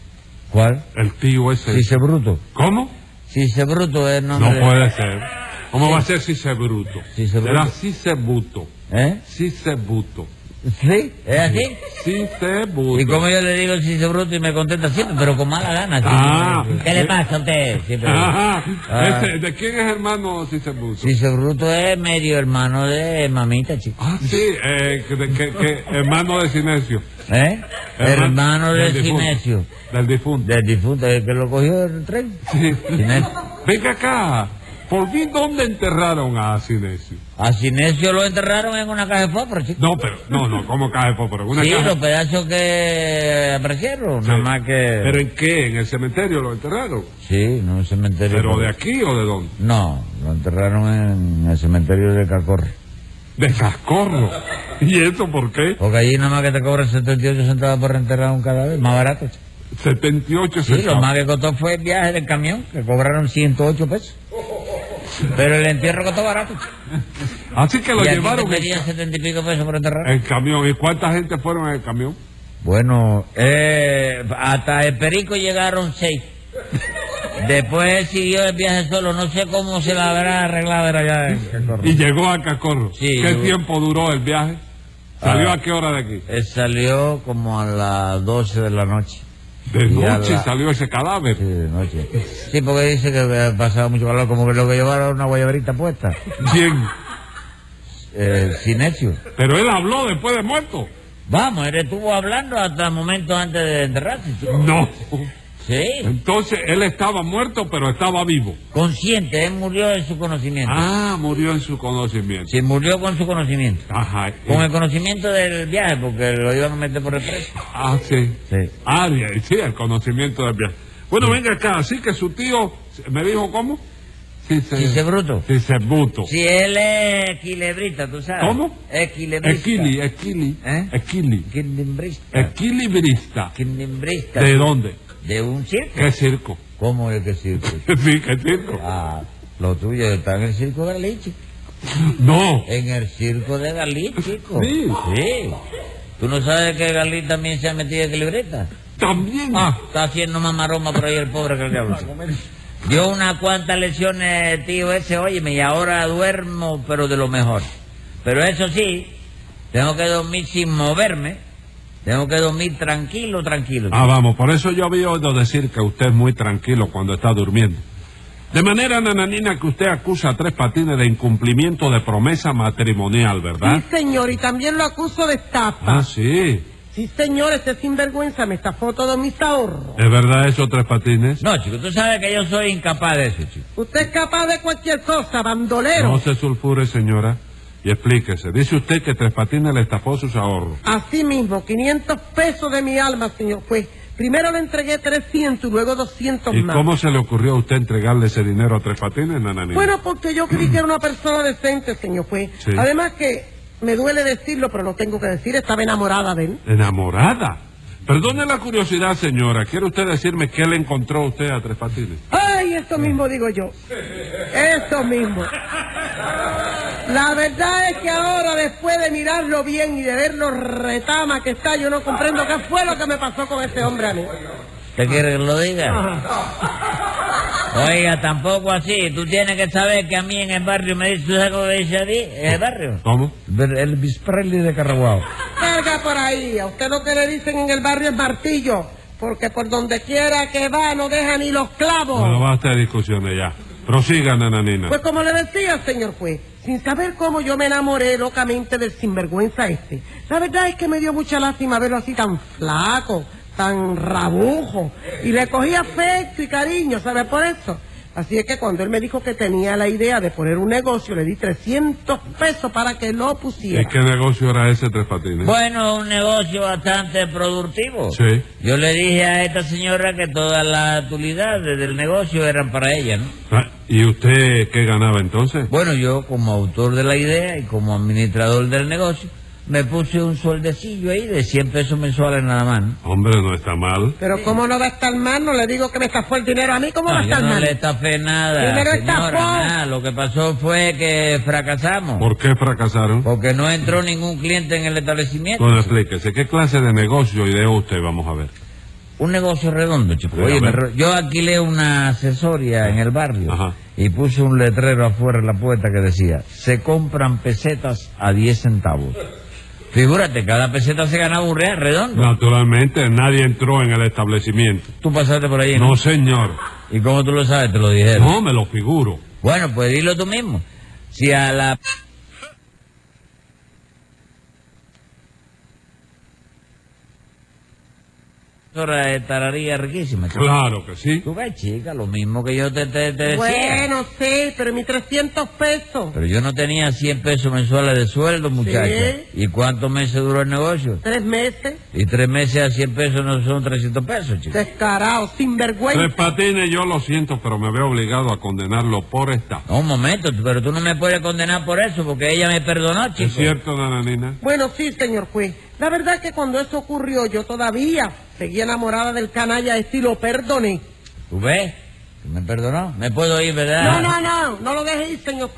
¿Cuál? El tío ese. Cice Bruto. ¿Cómo? Cice Bruto es No nombre... puede ser. ¿Cómo va a ser Cice Bruto? Cice Será Bruto. Cice Buto. ¿Eh? Cice Buto. ¿Sí? ¿Es así? Cice Buto. Y como yo le digo Cice Bruto y me contenta siempre, pero con mala gana. Ah. ¿Qué le pasa a usted? Siempre. Ajá. Ah. Ese, ¿de quién es hermano Cice Buto? Cice Bruto es medio hermano de mamita, chico. Ah, sí, eh, que, de- que- que- hermano de Cinesio. ¿Eh? Hermano de del difunto. Cinesio. Del difunto. Del difunto, el que lo cogió el tren. Sí. Cinesio. Venga acá. ¿Por fin dónde enterraron a Cinesio? A Cinesio lo enterraron en una caja de fósforo, chico. No, pero, no, no, ¿cómo cae por una Sí, caja? los pedazos que aparecieron, Sí. nada más que... ¿Pero en qué? ¿En el cementerio lo enterraron? Sí, no en un cementerio. ¿Pero de aquí o de dónde? No, lo enterraron en el cementerio de Cacorre. De Cascorro. ¿Y eso por qué? Porque allí nada más que te cobran setenta y ocho centavos por enterrar un cadáver, más barato, chico. setenta y ocho Sí, lo centavos. más que costó fue el viaje del camión, que cobraron ciento ocho pesos. Pero el entierro costó barato, chico. Así que lo ¿Y a ti llevaron te pedían en, setenta y pico pesos por enterrar? en camión. ¿Y cuánta gente fueron en el camión? Bueno, eh, hasta el Perico llegaron seis. Después siguió el viaje solo, no sé cómo se la habrá arreglado era allá en Cacorro. Y llegó a Cacorro. Sí, ¿Qué llegó. tiempo duró el viaje? ¿Salió Ah. a qué hora de aquí? Él salió como a las doce de la noche. De Y a noche la- salió ese cadáver. Sí, de noche. Sí, porque dice que había pasado mucho calor, como que lo que llevara era una guayaberita puesta. ¿Quién? Eh, Sinesio. Pero él habló después de muerto. Vamos, él estuvo hablando hasta momentos antes de enterrarse. chico. No. Sí, Entonces él estaba muerto, pero estaba vivo. consciente, él murió en su conocimiento. Ah, murió en su conocimiento. Sí, murió con su conocimiento. Ajá. Con el conocimiento del viaje, porque lo iban a meter por el preso. Ah, sí. Sí. Ah, bien, sí, el conocimiento del viaje. Bueno, venga acá, así que su tío, ¿me dijo cómo? Cisebruto. Cisebruto. Si él es equilibrista, ¿tú sabes? ¿Cómo? Equilibrista. Equili, equili. ¿Eh? Equili. Equilibrista. Equilibrista. Equilibrista. ¿De dónde? De un circo. ¿Qué circo? ¿Cómo es que circo? Sí, ¿qué circo? Ah, lo tuyo está en el circo de Galí, chico. No. En el circo de Galí, chico. Sí. Sí. ¿Tú no sabes que Galí también se ha metido equilibrista? También. Ah, está haciendo más maroma por ahí el pobre que el diablo. Dio unas cuantas lesiones, tío ese, óyeme, y ahora duermo, pero de lo mejor. Pero eso sí, tengo que dormir sin moverme. Tengo que dormir tranquilo, tranquilo. Ah, vamos, por eso yo había oído decir que usted es muy tranquilo cuando está durmiendo. De manera, nananina, que usted acusa a Tres Patines de incumplimiento de promesa matrimonial, ¿verdad? Sí, señor, y también lo acuso de estafa. Ah, sí. Sí, señor, ese sinvergüenza me estafó todos mis ahorros. ¿Es verdad eso, Tres Patines? No, chico, tú sabes que yo soy incapaz de eso, chico. Usted es capaz de cualquier cosa, bandolero. No se sulfure, señora, y explíquese. Dice usted que Tres Patines le estafó sus ahorros. Así mismo, quinientos pesos de mi alma, señor juez. Primero le entregué trescientos y luego doscientos ¿Y más. cómo se le ocurrió a usted entregarle ese dinero a Tres Patines, nananina? Bueno, porque yo creí que era una persona decente, señor juez. Sí. Además que, me duele decirlo, pero lo tengo que decir, estaba enamorada de él. ¿Enamorada? Perdone la curiosidad, señora. ¿Quiere usted decirme qué le encontró usted a Tres Patines? Ay, eso mismo digo yo. Eso mismo. La verdad es que ahora, después de mirarlo bien y de ver lo retama que está, yo no comprendo qué fue lo que me pasó con ese hombre a mí. ¿Te quiere que lo diga? Oiga, tampoco así. Tú tienes que saber que a mí en el barrio me dice, ¿tú sabes cómo me dice a ti? ¿En el barrio? ¿Cómo? El Bisprelli de Carraguao. Carga por ahí. A usted lo que le dicen en el barrio es martillo. Porque por donde quiera que va no deja ni los clavos. Bueno, basta de discusiones ya. Prosiga, nananina. Pues como le decía, señor juez, sin saber cómo yo me enamoré locamente del sinvergüenza este. La verdad es que me dio mucha lástima verlo así tan flaco, tan rabujo. Y le cogí afecto y cariño, ¿sabe por eso? Así es que cuando él me dijo que tenía la idea de poner un negocio, le di trescientos pesos para que lo pusiera. ¿Y qué negocio era ese, Tres Patines? Bueno, un negocio bastante productivo. Sí. Yo le dije a esta señora que todas las utilidades del negocio eran para ella, ¿no? Ah, ¿y usted qué ganaba entonces? Bueno, yo como autor de la idea y como administrador del negocio, me puse un sueldecillo ahí de cien pesos mensuales nada más, ¿no? Hombre, no está mal. Pero ¿cómo no va a estar mal? No le digo que me estafó el dinero a mí, ¿cómo va a No, yo estar no mal? le estafé nada, Primero señora, estafó. nada. Lo que pasó fue que fracasamos. ¿Por qué fracasaron? Porque no entró ningún cliente en el establecimiento. Bueno, explíquese, ¿qué clase de negocio ideó usted? Vamos a ver. Un negocio redondo, chico. Sí, Oye, a me ver. ro- yo alquilé una asesoría en el barrio. Ajá. Y puse un letrero afuera en la puerta que decía, se compran pesetas a diez centavos. Figúrate, cada peseta se ganaba un real redondo. Naturalmente, nadie entró en el establecimiento. Tú pasaste por ahí, ¿no? No, señor. ¿Y cómo tú lo sabes? Te lo dijeron. No, me lo figuro. Bueno, pues dilo tú mismo. Si a la... de tararía riquísima, chico. Claro que sí. Tú ves, chica, lo mismo que yo te, te, te decía. Bueno, sí, pero mis trescientos pesos. Pero yo no tenía cien pesos mensuales de sueldo, muchacha. Sí. ¿Y cuántos meses duró el negocio? Tres meses. Y tres meses a cien pesos no son trescientos pesos, chico. Descarado, sinvergüenza. Tres Patines, yo lo siento, pero me veo obligado a condenarlo por estafa. No, un momento, pero tú no me puedes condenar por eso, porque ella me perdonó, chico. ¿Es cierto, nananina? Bueno, sí, señor juez. La verdad es que cuando eso ocurrió, yo todavía seguía enamorada del canalla este y lo perdoné. ¿Tú ves? ¿Me perdonó? ¿Me puedo ir, verdad? No, no, no, no lo deje ir, señor juez.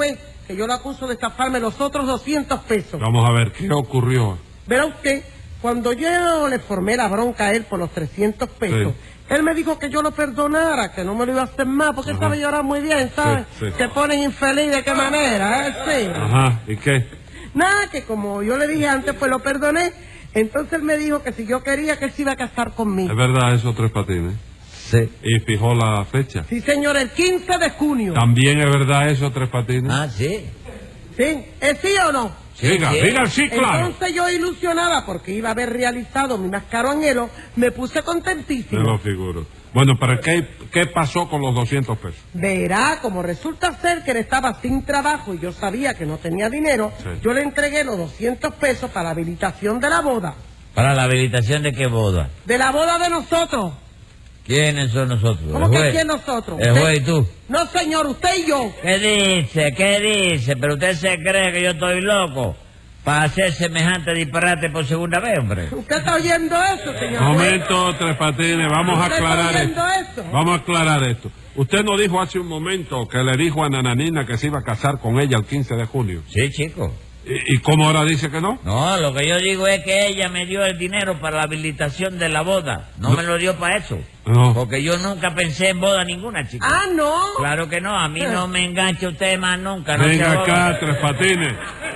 que yo lo acuso de estafarme los otros doscientos pesos. Vamos a ver, ¿qué ocurrió? Verá usted, cuando yo le formé la bronca a él por los trescientos pesos, sí, él me dijo que yo lo perdonara, que no me lo iba a hacer más, porque Ajá. sabe llorar muy bien, ¿sabes? Sí, sí. Se ponen infeliz de qué manera, ¿eh? Sí. Ajá, ¿y qué? Nada, que como yo le dije antes, pues lo perdoné. Entonces él me dijo que si yo quería, que él se iba a casar conmigo. ¿Es verdad eso, Tres Patines? Sí. ¿Y fijó la fecha? Sí, señor, el quince de junio. ¿También es verdad eso, Tres Patines? Ah, sí. ¿Sí? ¿Es sí o no? Sí, diga, sí. diga sí, claro. Entonces yo, ilusionada porque iba a haber realizado mi mascaro anhelo, me puse Me contentísimo. lo figuro. Bueno, pero ¿qué, qué pasó con los doscientos pesos? Verá, como resulta ser que él estaba sin trabajo y yo sabía que no tenía dinero, Sí. yo le entregué los doscientos pesos para la habilitación de la boda. ¿Para la habilitación de qué boda? De la boda de nosotros. ¿Quiénes son nosotros? ¿Cómo ¿El que juez? quién nosotros? ¿El ¿Usted? juez y tú? No, señor, usted y yo. ¿Qué dice? ¿Qué dice? ¿Pero usted se cree que yo estoy loco para hacer semejante disparate por segunda vez, hombre? ¿Usted está oyendo eso, señor? Momento, Tres Patines, vamos a ¿Usted está aclarar oyendo esto. eso? Vamos a aclarar esto. Usted nos dijo hace un momento que le dijo a Nananina que se iba a casar con ella el quince de junio. Sí, chico. ¿Y, y cómo ahora dice que no? No, lo que yo digo es que ella me dio el dinero para la habilitación de la boda. No, No. me lo dio para eso. No. Porque yo nunca pensé en boda ninguna, chico. Ah, no. Claro que no, a mí no me engancha usted más nunca. No se Venga joda. acá, Tres Patines.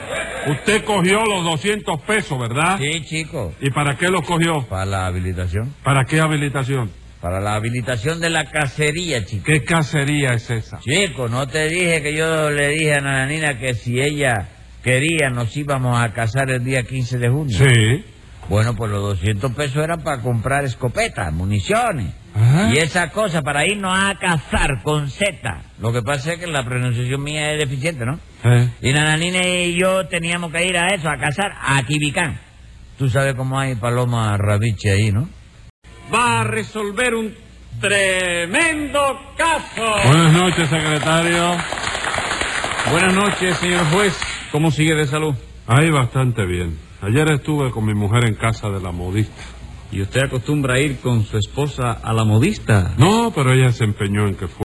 Usted cogió los doscientos pesos, ¿verdad? Sí, chico. ¿Y para qué los cogió? Para la habilitación. ¿Para qué habilitación? Para la habilitación de la cacería, chico. ¿Qué cacería es esa? Chico, ¿no te dije que yo le dije a Nananina que si ella quería nos íbamos a casar el día quince de junio? Sí. Bueno, pues los doscientos pesos eran para comprar escopetas, municiones. Ajá. Y esa cosa para irnos a cazar con Z. Lo que pasa es que la pronunciación mía es deficiente, ¿no? ¿Eh? Y Nananina y yo teníamos que ir a eso, a cazar a Quibicán. Tú sabes cómo hay paloma rabiche ahí, ¿no? Va a resolver un tremendo caso. Buenas noches, secretario. Buenas noches, señor juez. ¿Cómo sigue de salud? Ahí bastante bien. Ayer estuve con mi mujer en casa de la modista. ¿Y usted acostumbra a ir con su esposa a la modista? No, pero ella se empeñó en que